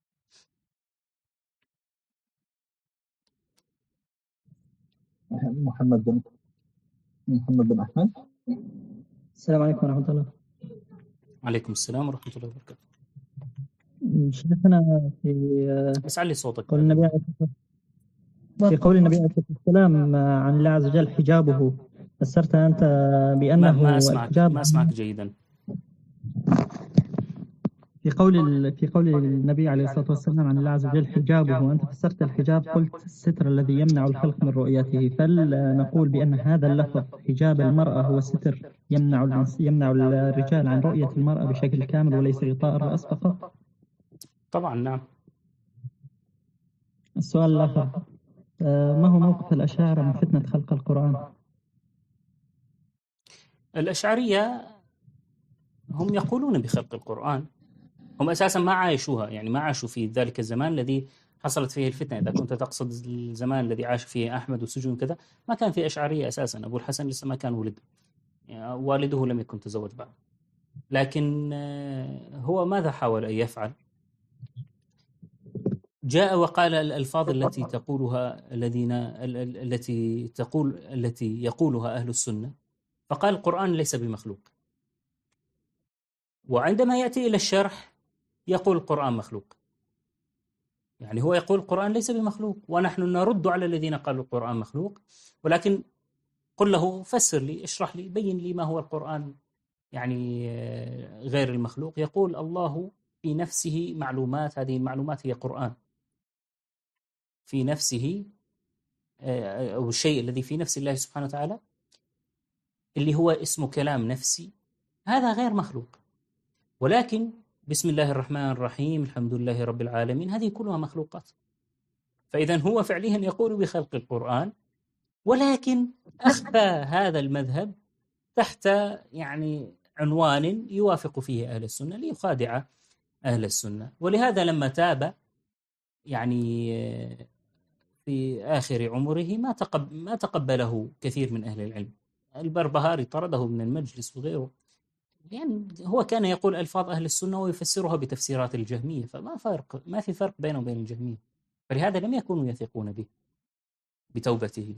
محمد بن أحمد. السلام عليكم ورحمة الله. عليكم السلام ورحمة الله وبركاته. شيخنا بس علي صوتك. في قول النبي عليه الصلاة والسلام عن الله عز وجل حجابه، فسرت أنت بأنه ما أسمعك جيدا. في قول النبي عليه الصلاة والسلام عن الله عز وجل حجابه، وأنت فسرت الحجاب قلت الستر الذي يمنع الخلق من رؤيته، فلنقول بأن هذا اللفظ حجاب المرأة هو ستر يمنع الرجال عن رؤية المرأة بشكل كامل وليس غطاء الرأس فقط؟ طبعا نعم. السؤال الآخر، ما هو موقف الأشاعرة من فتنة خلق القرآن؟ الأشعرية هم يقولون بخلق القرآن، هم أساسا ما عايشوها، يعني ما عاشوا في ذلك الزمان الذي حصلت فيه الفتنة. إذا كنت تقصد الزمان الذي عاش فيه أحمد وسجن كذا، ما كان في أشعرية أساسا. أبو الحسن لسه ما كان ولد، يعني والده لم يكن تزوج بعد. لكن هو ماذا حاول أن يفعل؟ جاء وقال الألفاظ التي يقولها أهل السنة، فقال القرآن ليس بمخلوق. وعندما يأتي إلى الشرح يقول القرآن مخلوق. يعني هو يقول القرآن ليس بمخلوق، ونحن نرد على الذين قالوا القرآن مخلوق. ولكن قل له فسر لي، اشرح لي، بين لي ما هو القرآن يعني غير المخلوق. يقول الله في نفسه معلومات، هذه المعلومات هي قرآن في نفسه، أو الشيء الذي في نفس الله سبحانه وتعالى اللي هو اسمه كلام نفسي، هذا غير مخلوق. ولكن بسم الله الرحمن الرحيم الحمد لله رب العالمين، هذه كلها مخلوقات. فإذا هو فعليا يقول بخلق القرآن، ولكن أخفى هذا المذهب تحت يعني عنوان يوافق فيه أهل السنة ليخادع أهل السنة. ولهذا لما تاب يعني في آخر عمره ما تقبله كثير من أهل العلم. البربهاري طرده من المجلس وغيره، يعني هو كان يقول ألفاظ أهل السنة ويفسرها بتفسيرات الجهمية، ما في فرق بينه وبين الجهمية. فلهذا لم يكونوا يثقون به بتوبته.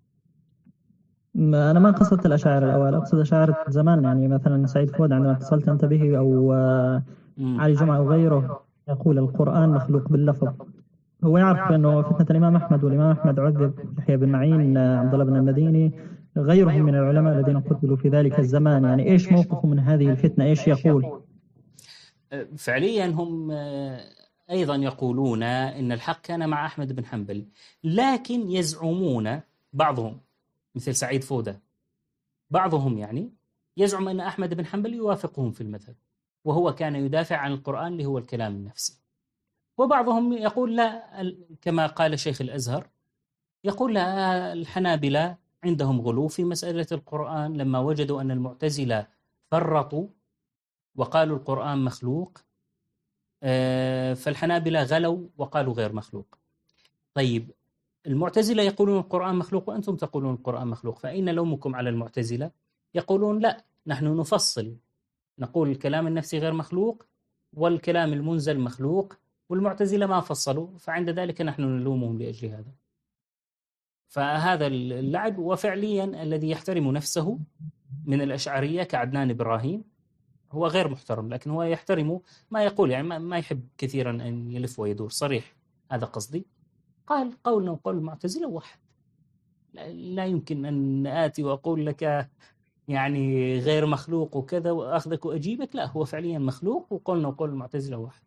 أنا ما قصدت الأشاعرة الأول، أقصد أشاعرة زمان، يعني مثلا سعيد فؤاد عندما اتصلت أنت به، أو علي جمعة أو غيره، يقول القرآن مخلوق باللفظ. هو يعرف أنه فتنة الإمام أحمد، والإمام أحمد عذب، يحيى بن معين، عبد الله بن المديني، غيرهم من العلماء الذين قتلوا في ذلك الزمان. يعني إيش موقفه من هذه الفتنة؟ إيش يقول؟ فعليا هم أيضا يقولون إن الحق كان مع أحمد بن حنبل، لكن يزعمون بعضهم مثل سعيد فودة، بعضهم يعني يزعم أن أحمد بن حنبل يوافقهم في المذهب، وهو كان يدافع عن القرآن اللي هو الكلام النفسي. وبعضهم يقول لا، كما قال شيخ الأزهر، يقول لا، الحنابلة عندهم غلو في مسألة القرآن، لما وجدوا أن المعتزلة فرطوا وقالوا القرآن مخلوق، فالحنابلة غلوا وقالوا غير مخلوق. طيب، المعتزلة يقولون القرآن مخلوق وأنتم تقولون القرآن مخلوق، فأين لومكم على المعتزلة؟ يقولون لا، نحن نفصل، نقول الكلام النفسي غير مخلوق والكلام المنزل مخلوق، والمعتزلة ما فصلوا، فعند ذلك نحن نلومهم لأجل هذا. فهذا اللعب. وفعليا الذي يحترم نفسه من الأشعرية كعدنان إبراهيم هو غير محترم، لكن هو يحترم ما يقول، يعني ما يحب كثيرا أن يلف ويدور، صريح، هذا قصدي. قال قولنا وقول المعتزلة واحد، لا يمكن أن آتي وأقول لك يعني غير مخلوق وكذا وأخذك وأجيبك، لا، هو فعليا مخلوق، وقولنا وقول المعتزلة واحد.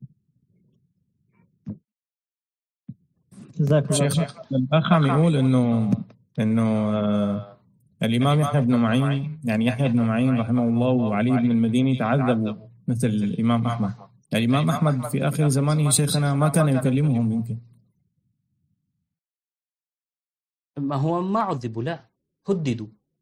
جزاك الله شيخ الأخ عم يقول إنه الإمام يحيى بن معين، يعني يحيى بن معين رحمه الله وعلي بن المديني تعذبوا مثل الإمام أحمد. الإمام أحمد في آخر زمانه شيخنا ما كان يكلمهم يمكن. ما هو ما عذبوا، لا، هددوا.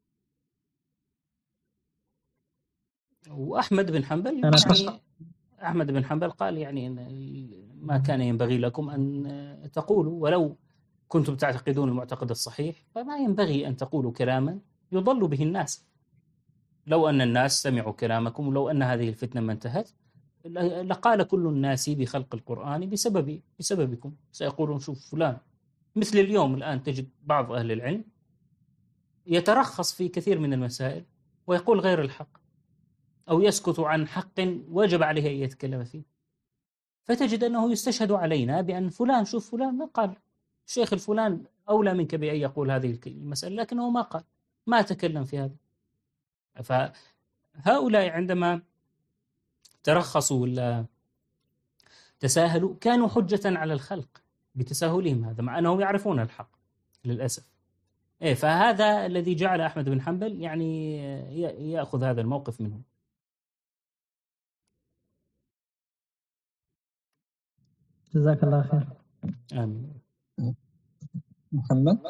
وأحمد بن حنبل يعني أحمد بن حنبل قال يعني ما كان ينبغي لكم أن تقولوا، ولو كنتم تعتقدون المعتقد الصحيح فما ينبغي أن تقولوا كلاما يضل به الناس. لو أن الناس سمعوا كلامكم، ولو أن هذه الفتنة ما انتهت، لقال كل الناس بخلق القرآن بسببكم. سيقولون شوف فلان، مثل اليوم الآن تجد بعض أهل العلم يترخص في كثير من المسائل ويقول غير الحق، أو يسكت عن حق وجب عليه أن يتكلم فيه، فتجد أنه يستشهد علينا بأن فلان، شوف فلان ما قال، الشيخ الفلان أولى منك بأن يقول هذه المسألة، لكنه ما قال، ما تكلم في هذا. فهؤلاء عندما ترخصوا ولا تساهلوا كانوا حجة على الخلق بتساهلهم هذا، مع أنهم يعرفون الحق للأسف. فهذا الذي جعل أحمد بن حنبل يعني يأخذ هذا الموقف منهم. جزاك الله خير. آمين. محمد.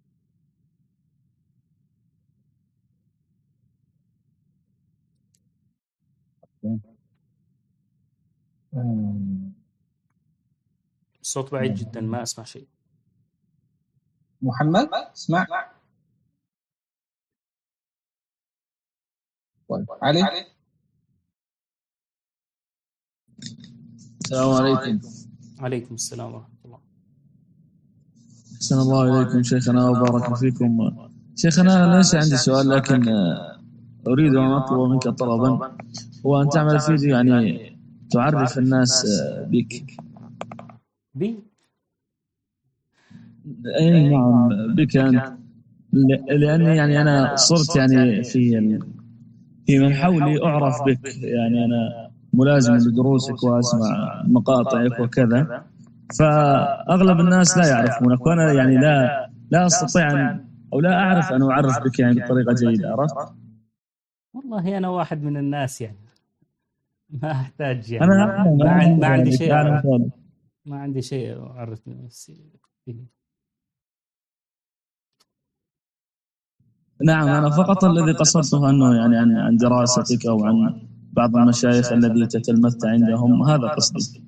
الصوت بعيد جدا، ما أسمع شيء. محمد اسمع. علي. السلام عليكم. عليكم السلام ورحمة الله. أحسن الله إليكم شيخنا وبارك فيكم. شيخنا ليس عندي سؤال، لكن أريد أن أطلب منك طلبا، هو أن تعمل فيديو يعني تعرف الناس بك. أي نعم، بك أنت، لأني يعني أنا صرت يعني في من حولي أعرف بك، يعني أنا ملازم لدروسك وأسمع مقاطعك وكذا، فأغلب الناس لا يعرفونك، وأنا يعني لا أستطيع أو لا أعرف أن أعرف بك يعني بطريقة جيدة. عرفت؟ والله أنا واحد من الناس، يعني ما أحتاج، يعني ما عندي شيء أعرف نفسي به. نعم، أنا فقط الذي قصدته أنه يعني عن دراستك أو عن بعض المشايخ الذي تتلمذت عندهم، هذا قصدي.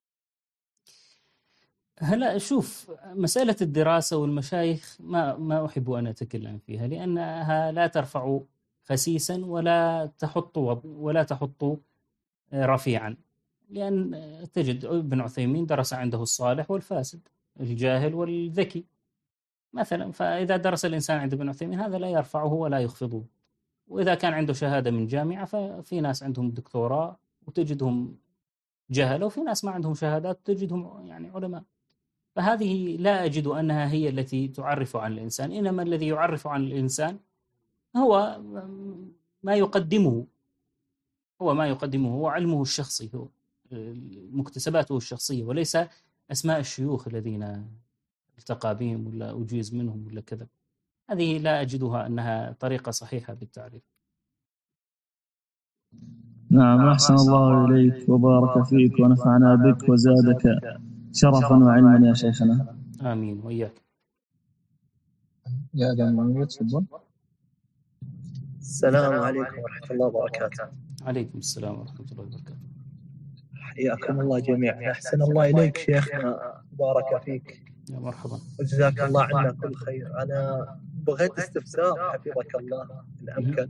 هلا شوف، مسألة الدراسة والمشايخ ما أحب أن أتكلم فيها، لأنها لا ترفع خسيسا ولا تحط رفيعا، لأن تجد ابن عثيمين درس عنده الصالح والفاسد، الجاهل والذكي مثلا، فإذا درس الإنسان عند ابن عثيمين هذا لا يرفعه ولا يخفضه. وإذا كان عنده شهادة من جامعة، ففي ناس عندهم دكتوراه وتجدهم جهلة، وفي ناس ما عندهم شهادات تجدهم يعني علماء. فهذه لا أجد أنها هي التي تعرف عن الإنسان، إنما الذي يعرف عن الإنسان هو ما يقدمه، هو علمه الشخصي، هو مكتسباته الشخصية، وليس أسماء الشيوخ الذين التقى بهم ولا أجيز منهم ولا كذا. هذه لا أجدها أنها طريقة صحيحة بالتعريف. نعم، أحسن الله إليك وبارك فيك ونفعنا بك وزادك شرفا وعلما يا شيخنا. آمين وإياك. يا أهلا وسهلا، تفضل. السلام عليكم ورحمة الله وبركاته. عليكم السلام ورحمة الله وبركاته. حياكم الله جميعا. أحسن الله إليك شيخنا، بارك فيك. يا مرحبا. وجزاك الله عنا كل خير. أنا بغيت استفسار حفظك الله إن أمكن.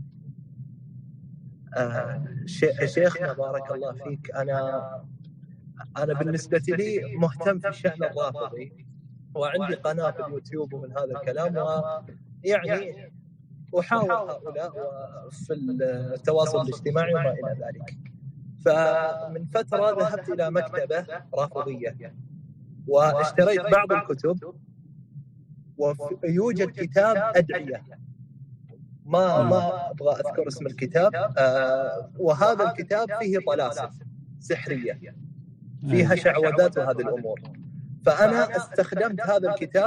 شيخنا بارك الله فيك، أنا بالنسبة لي مهتم في الشأن الرافضي، وعندي قناة في اليوتيوب ومن هذا الكلام، ويعني أحاور هؤلاء في التواصل الاجتماعي وما إلى ذلك. فمن فترة ذهبت إلى مكتبة رافضية واشتريت بعض الكتب، ويوجد كتاب أدعية ما أبغى أذكر اسم الكتاب، وهذا الكتاب فيه طلاسم سحرية، فيها شعوذات وهذه الأمور. فأنا استخدمت هذا الكتاب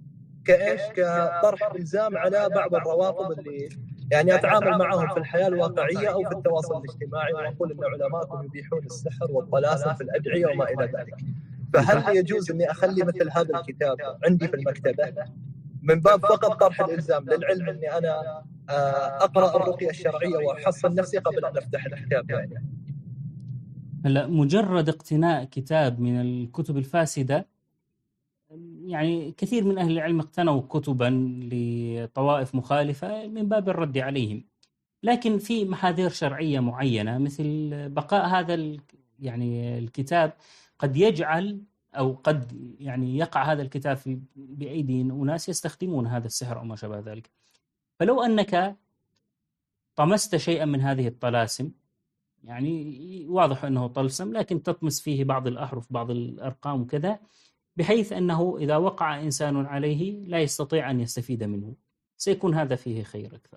كطرح إلزام على بعض الروافض اللي يعني أتعامل معهم في الحياة الواقعية أو في التواصل الاجتماعي، وأقول أن علماءكم يبيحون السحر والطلاسم في الأدعية وما إلى ذلك. فهل يجوز أني أخلي مثل هذا الكتاب عندي في المكتبة من باب فقط طرح الإلزام، للعلم أني أنا أقرأ الرقية الشرعية وأحصن نفسي قبل أن أفتح الكتاب؟ يعني هلا مجرد اقتناء كتاب من الكتب الفاسدة، يعني كثير من أهل العلم اقتنوا كتبا لطوائف مخالفة من باب الرد عليهم، لكن في محاذير شرعية معينة، مثل بقاء هذا يعني الكتاب قد يجعل أو قد يعني يقع هذا الكتاب بأيدي أناس يستخدمون هذا السحر أو ما شابه ذلك. فلو أنك طمست شيئا من هذه الطلاسم، يعني واضح أنه طلسم لكن تطمس فيه بعض الأحرف بعض الأرقام وكذا، بحيث أنه إذا وقع إنسان عليه لا يستطيع أن يستفيد منه، سيكون هذا فيه خير أكثر.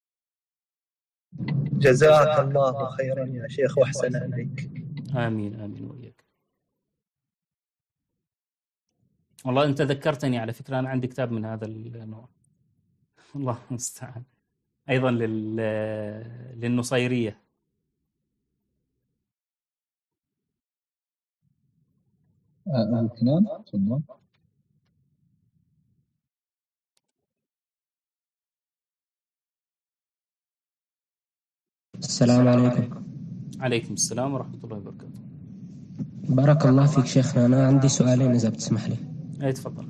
جزاك الله خيرا يا شيخ وأحسن إليك. آمين آمين وإياك. والله أنت ذكرتني على فكرة، أنا عندي كتاب من هذا النوع، الله المستعان، أيضا للنصيرية. الكلام تفضل. السلام عليكم. عليكم السلام ورحمة الله وبركاته. بارك الله فيك شيخنا، أنا عندي سؤالين إذا بتسمح لي. أي تفضل.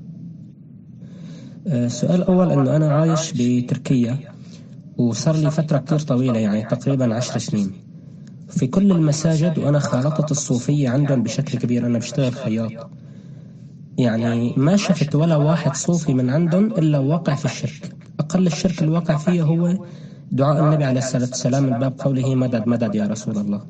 السؤال الأول أنه أنا عايش بتركيا وصار لي فترة كتير طويلة، يعني تقريبا 10 سنين، في كل المساجد وأنا خالطت الصوفية عندهم بشكل كبير. أنا بشتغل خياط، يعني ما شفت ولا واحد صوفي من عندهم إلا واقع في الشرك. أقل الشرك الواقع فيه هو دعاء النبي عليه الصلاة والسلام من باب قوله مدد مدد يا رسول الله.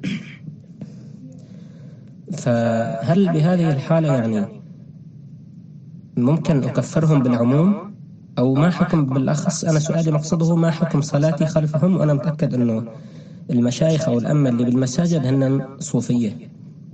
فهل بهذه الحالة يعني ممكن أكفرهم بالعموم أو ما حكم بالأخص؟ أنا سؤالي مقصده ما حكم صلاتي خلفهم وأنا متأكد أنه المشايخ أو الأمة اللي بالمساجد هن صوفية.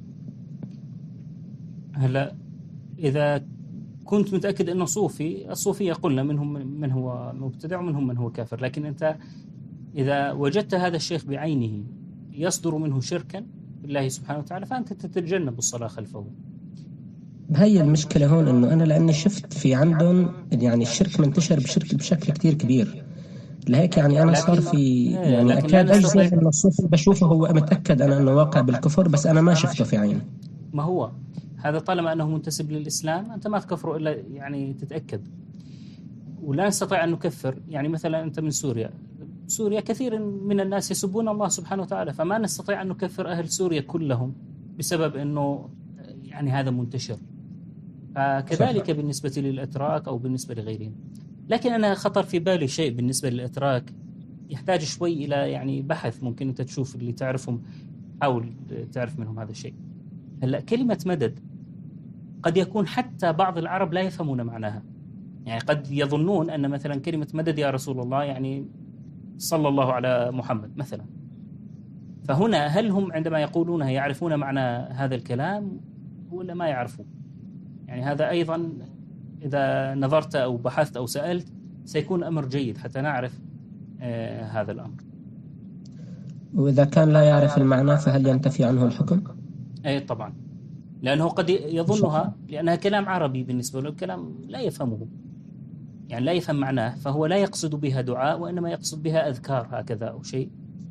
هلا إذا كنت متأكد أنه صوفي، الصوفية قلنا منهم من هو مبتدع ومنهم من هو كافر، لكن أنت إذا وجدت هذا الشيخ بعينه يصدر منه شركا بالله سبحانه وتعالى فأنت تتجنب الصلاة خلفه. هي المشكلة هون أنه أنا لأني شفت في عندهم يعني الشرك منتشر بشكل كتير كبير، لهيك يعني أنا صار في يعني أكاد أجزم أنه الصوفي بشوفه هو متأكد أنا أنه واقع بالكفر، بس أنا ما شفته في عيني. ما هو هذا طالما أنه منتسب للإسلام أنت ما تكفره إلا يعني تتأكد، ولا نستطيع أن نكفر. يعني مثلا أنت من سوريا كثير من الناس يسبون الله سبحانه وتعالى، فما نستطيع أن نكفر أهل سوريا كلهم بسبب أنه يعني هذا منتشر. فكذلك بالنسبة للأتراك أو بالنسبة لغيرهم. لكن أنا خطر في بالي شيء بالنسبة للأتراك يحتاج شوي إلى يعني بحث، ممكن أنت تشوف اللي تعرفهم حاول تعرف منهم هذا الشيء. هلا كلمة مدد قد يكون حتى بعض العرب لا يفهمون معناها، يعني قد يظنون أن مثلا كلمة مدد يا رسول الله يعني صلى الله على محمد مثلا. فهنا هل هم عندما يقولونها يعرفون معنى هذا الكلام ولا ما يعرفون؟ يعني هذا أيضا إذا نظرت أو بحثت أو سألت سيكون أمر جيد حتى نعرف هذا الأمر. وإذا كان لا يعرف المعنى فهل ينتفي عنه الحكم؟ أي طبعا، لأنه قد يظنها لأنها كلام عربي بالنسبة له، كلام لا يفهمه، يعني لا يفهم معناه، فهو لا يقصد بها دعاء وإنما يقصد بها أذكار هكذا أو شيء.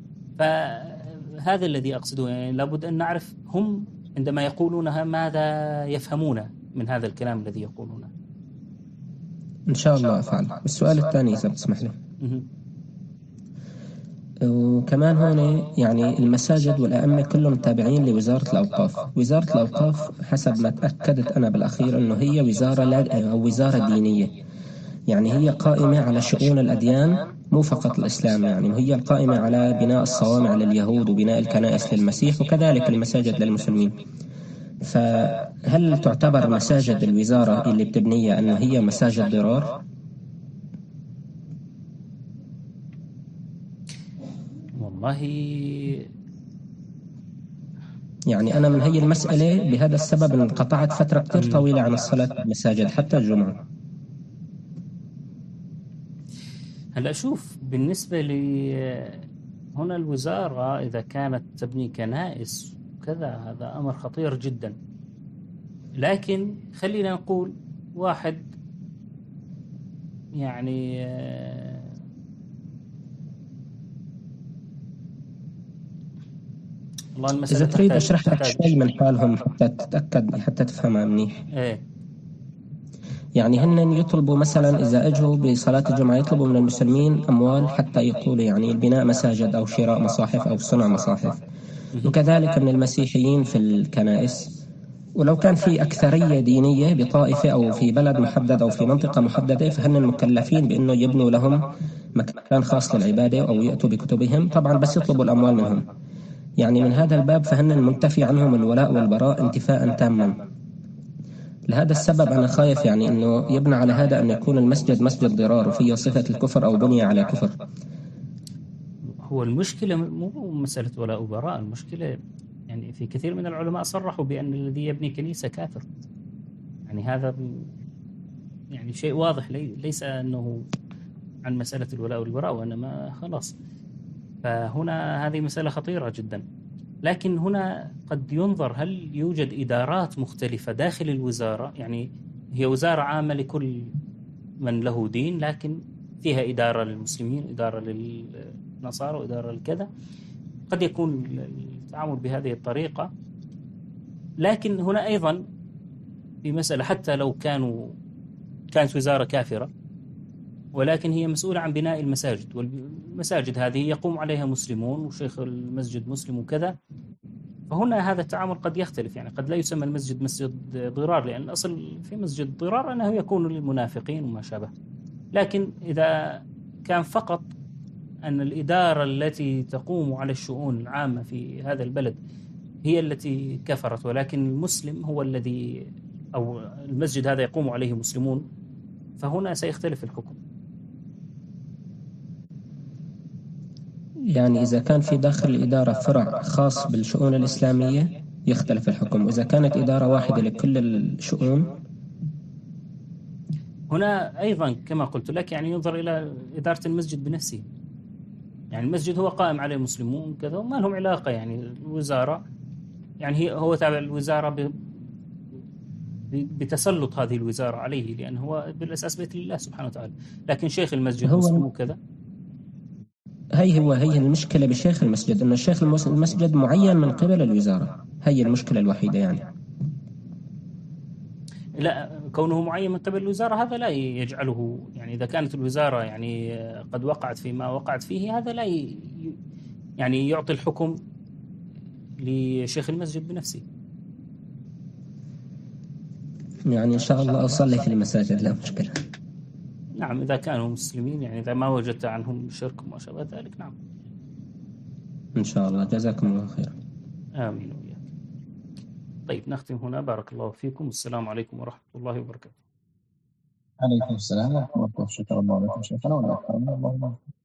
فهذا الذي أقصده، يعني لابد أن نعرف هم عندما يقولونها ماذا يفهمون من هذا الكلام الذي يقولونه. إن شاء الله أفعل. السؤال الثاني إذا بتسمح لي. وكمان هون يعني المساجد والأئمة كلهم تابعين لوزارة الأوقاف. وزارة الأوقاف حسب ما تأكدت أنا بالأخير أنه هي وزارة دينية، يعني هي قائمة على شؤون الأديان مو فقط الإسلام، يعني هي القائمة على بناء الصوامع لليهود وبناء الكنائس للمسيح وكذلك المساجد للمسلمين. فهل تعتبر مساجد الوزارة اللي بتبنيها أنه هي مساجد ضرار؟ والله يعني أنا من هي المسألة بهذا السبب انقطعت فترة كتير طويلة عن الصلاة في المساجد حتى الجمعة. هلا شوف، بالنسبة لي هنا الوزارة إذا كانت تبني كنائس كذا هذا أمر خطير جدا، لكن خلينا نقول واحد يعني والله المسألة إذا تريد أشرح لك شيء من حالهم حتى تتأكد حتى تفهمها منيح. يعني هن يطلبوا مثلا إذا أجوا بصلاة الجمعة يطلبوا من المسلمين أموال حتى يقولوا يعني بناء مساجد أو شراء مصاحف أو صنع مصاحف، وكذلك من المسيحيين في الكنائس. ولو كان في أكثرية دينية بطائفة أو في بلد محدد أو في منطقة محددة فهن المكلفين بأنه يبنوا لهم مكان خاص للعبادة أو يأتوا بكتبهم، طبعا بس يطلبوا الأموال منهم. يعني من هذا الباب فهن منتفي عنهم الولاء والبراء انتفاء تاما. لهذا السبب أنا خايف يعني أنه يبنى على هذا أن يكون المسجد مسجد ضرار وفيه صفة الكفر أو بني على كفر. هو المشكلة مو مسألة ولاء وبراء، المشكلة يعني في كثير من العلماء صرحوا بأن الذي يبني كنيسة كافر. يعني هذا يعني شيء واضح، ليس أنه عن مسألة الولاء والبراء وإنما خلاص. فهنا هذه مسألة خطيرة جدا. لكن هنا قد ينظر هل يوجد إدارات مختلفة داخل الوزارة، يعني هي وزارة عامة لكل من له دين، لكن فيها إدارة للمسلمين، إدارة للنصارى، وإدارة لكذا. قد يكون التعامل بهذه الطريقة. لكن هنا أيضا في مسألة، حتى لو كانت وزارة كافرة ولكن هي مسؤولة عن بناء المساجد، والمساجد هذه يقوم عليها مسلمون وشيخ المسجد مسلم وكذا. فهنا هذا التعامل قد يختلف، يعني قد لا يسمى المسجد مسجد ضرار، لأن الأصل في مسجد ضرار أنه يكون للمنافقين وما شابه. لكن إذا كان فقط أن الإدارة التي تقوم على الشؤون العامة في هذا البلد هي التي كفرت، ولكن المسلم هو الذي أو المسجد هذا يقوم عليه مسلمون، فهنا سيختلف الحكم. يعني إذا كان في داخل الإدارة فرع خاص بالشؤون الإسلامية يختلف الحكم، وإذا كانت إدارة واحدة لكل الشؤون هنا أيضا كما قلت لك يعني ينظر إلى إدارة المسجد بنفسه. يعني المسجد هو قائم عليه المسلمون كذا وما لهم علاقة، يعني الوزارة يعني هو تابع الوزارة بتسلط هذه الوزارة عليه، لأنه هو بالأساس بيت الله سبحانه وتعالى. لكن شيخ المسجد مسلم وكذا. هي المشكلة بشيخ المسجد، أن الشيخ المسجد معين من قبل الوزارة، هي المشكلة الوحيدة. يعني لا، كونه معين من قبل الوزارة هذا لا يجعله، يعني إذا كانت الوزارة يعني قد وقعت فيما وقعت فيه هذا لا يعني يعطي الحكم لشيخ المسجد بنفسه. يعني إن شاء الله أصلي المساجد لا مشكلة. نعم، إذا كانوا مسلمين، يعني إذا ما وجدت عنهم شرك وما شابه ذلك. نعم إن شاء الله. جزاكم الله خير. آمين وإياك. طيب نختم هنا، بارك الله فيكم، السلام عليكم ورحمة الله وبركاته. عليكم السلام ورحمة الله وبركاته. شكرا الله لكم شيخنا، ولا أكثر من الله.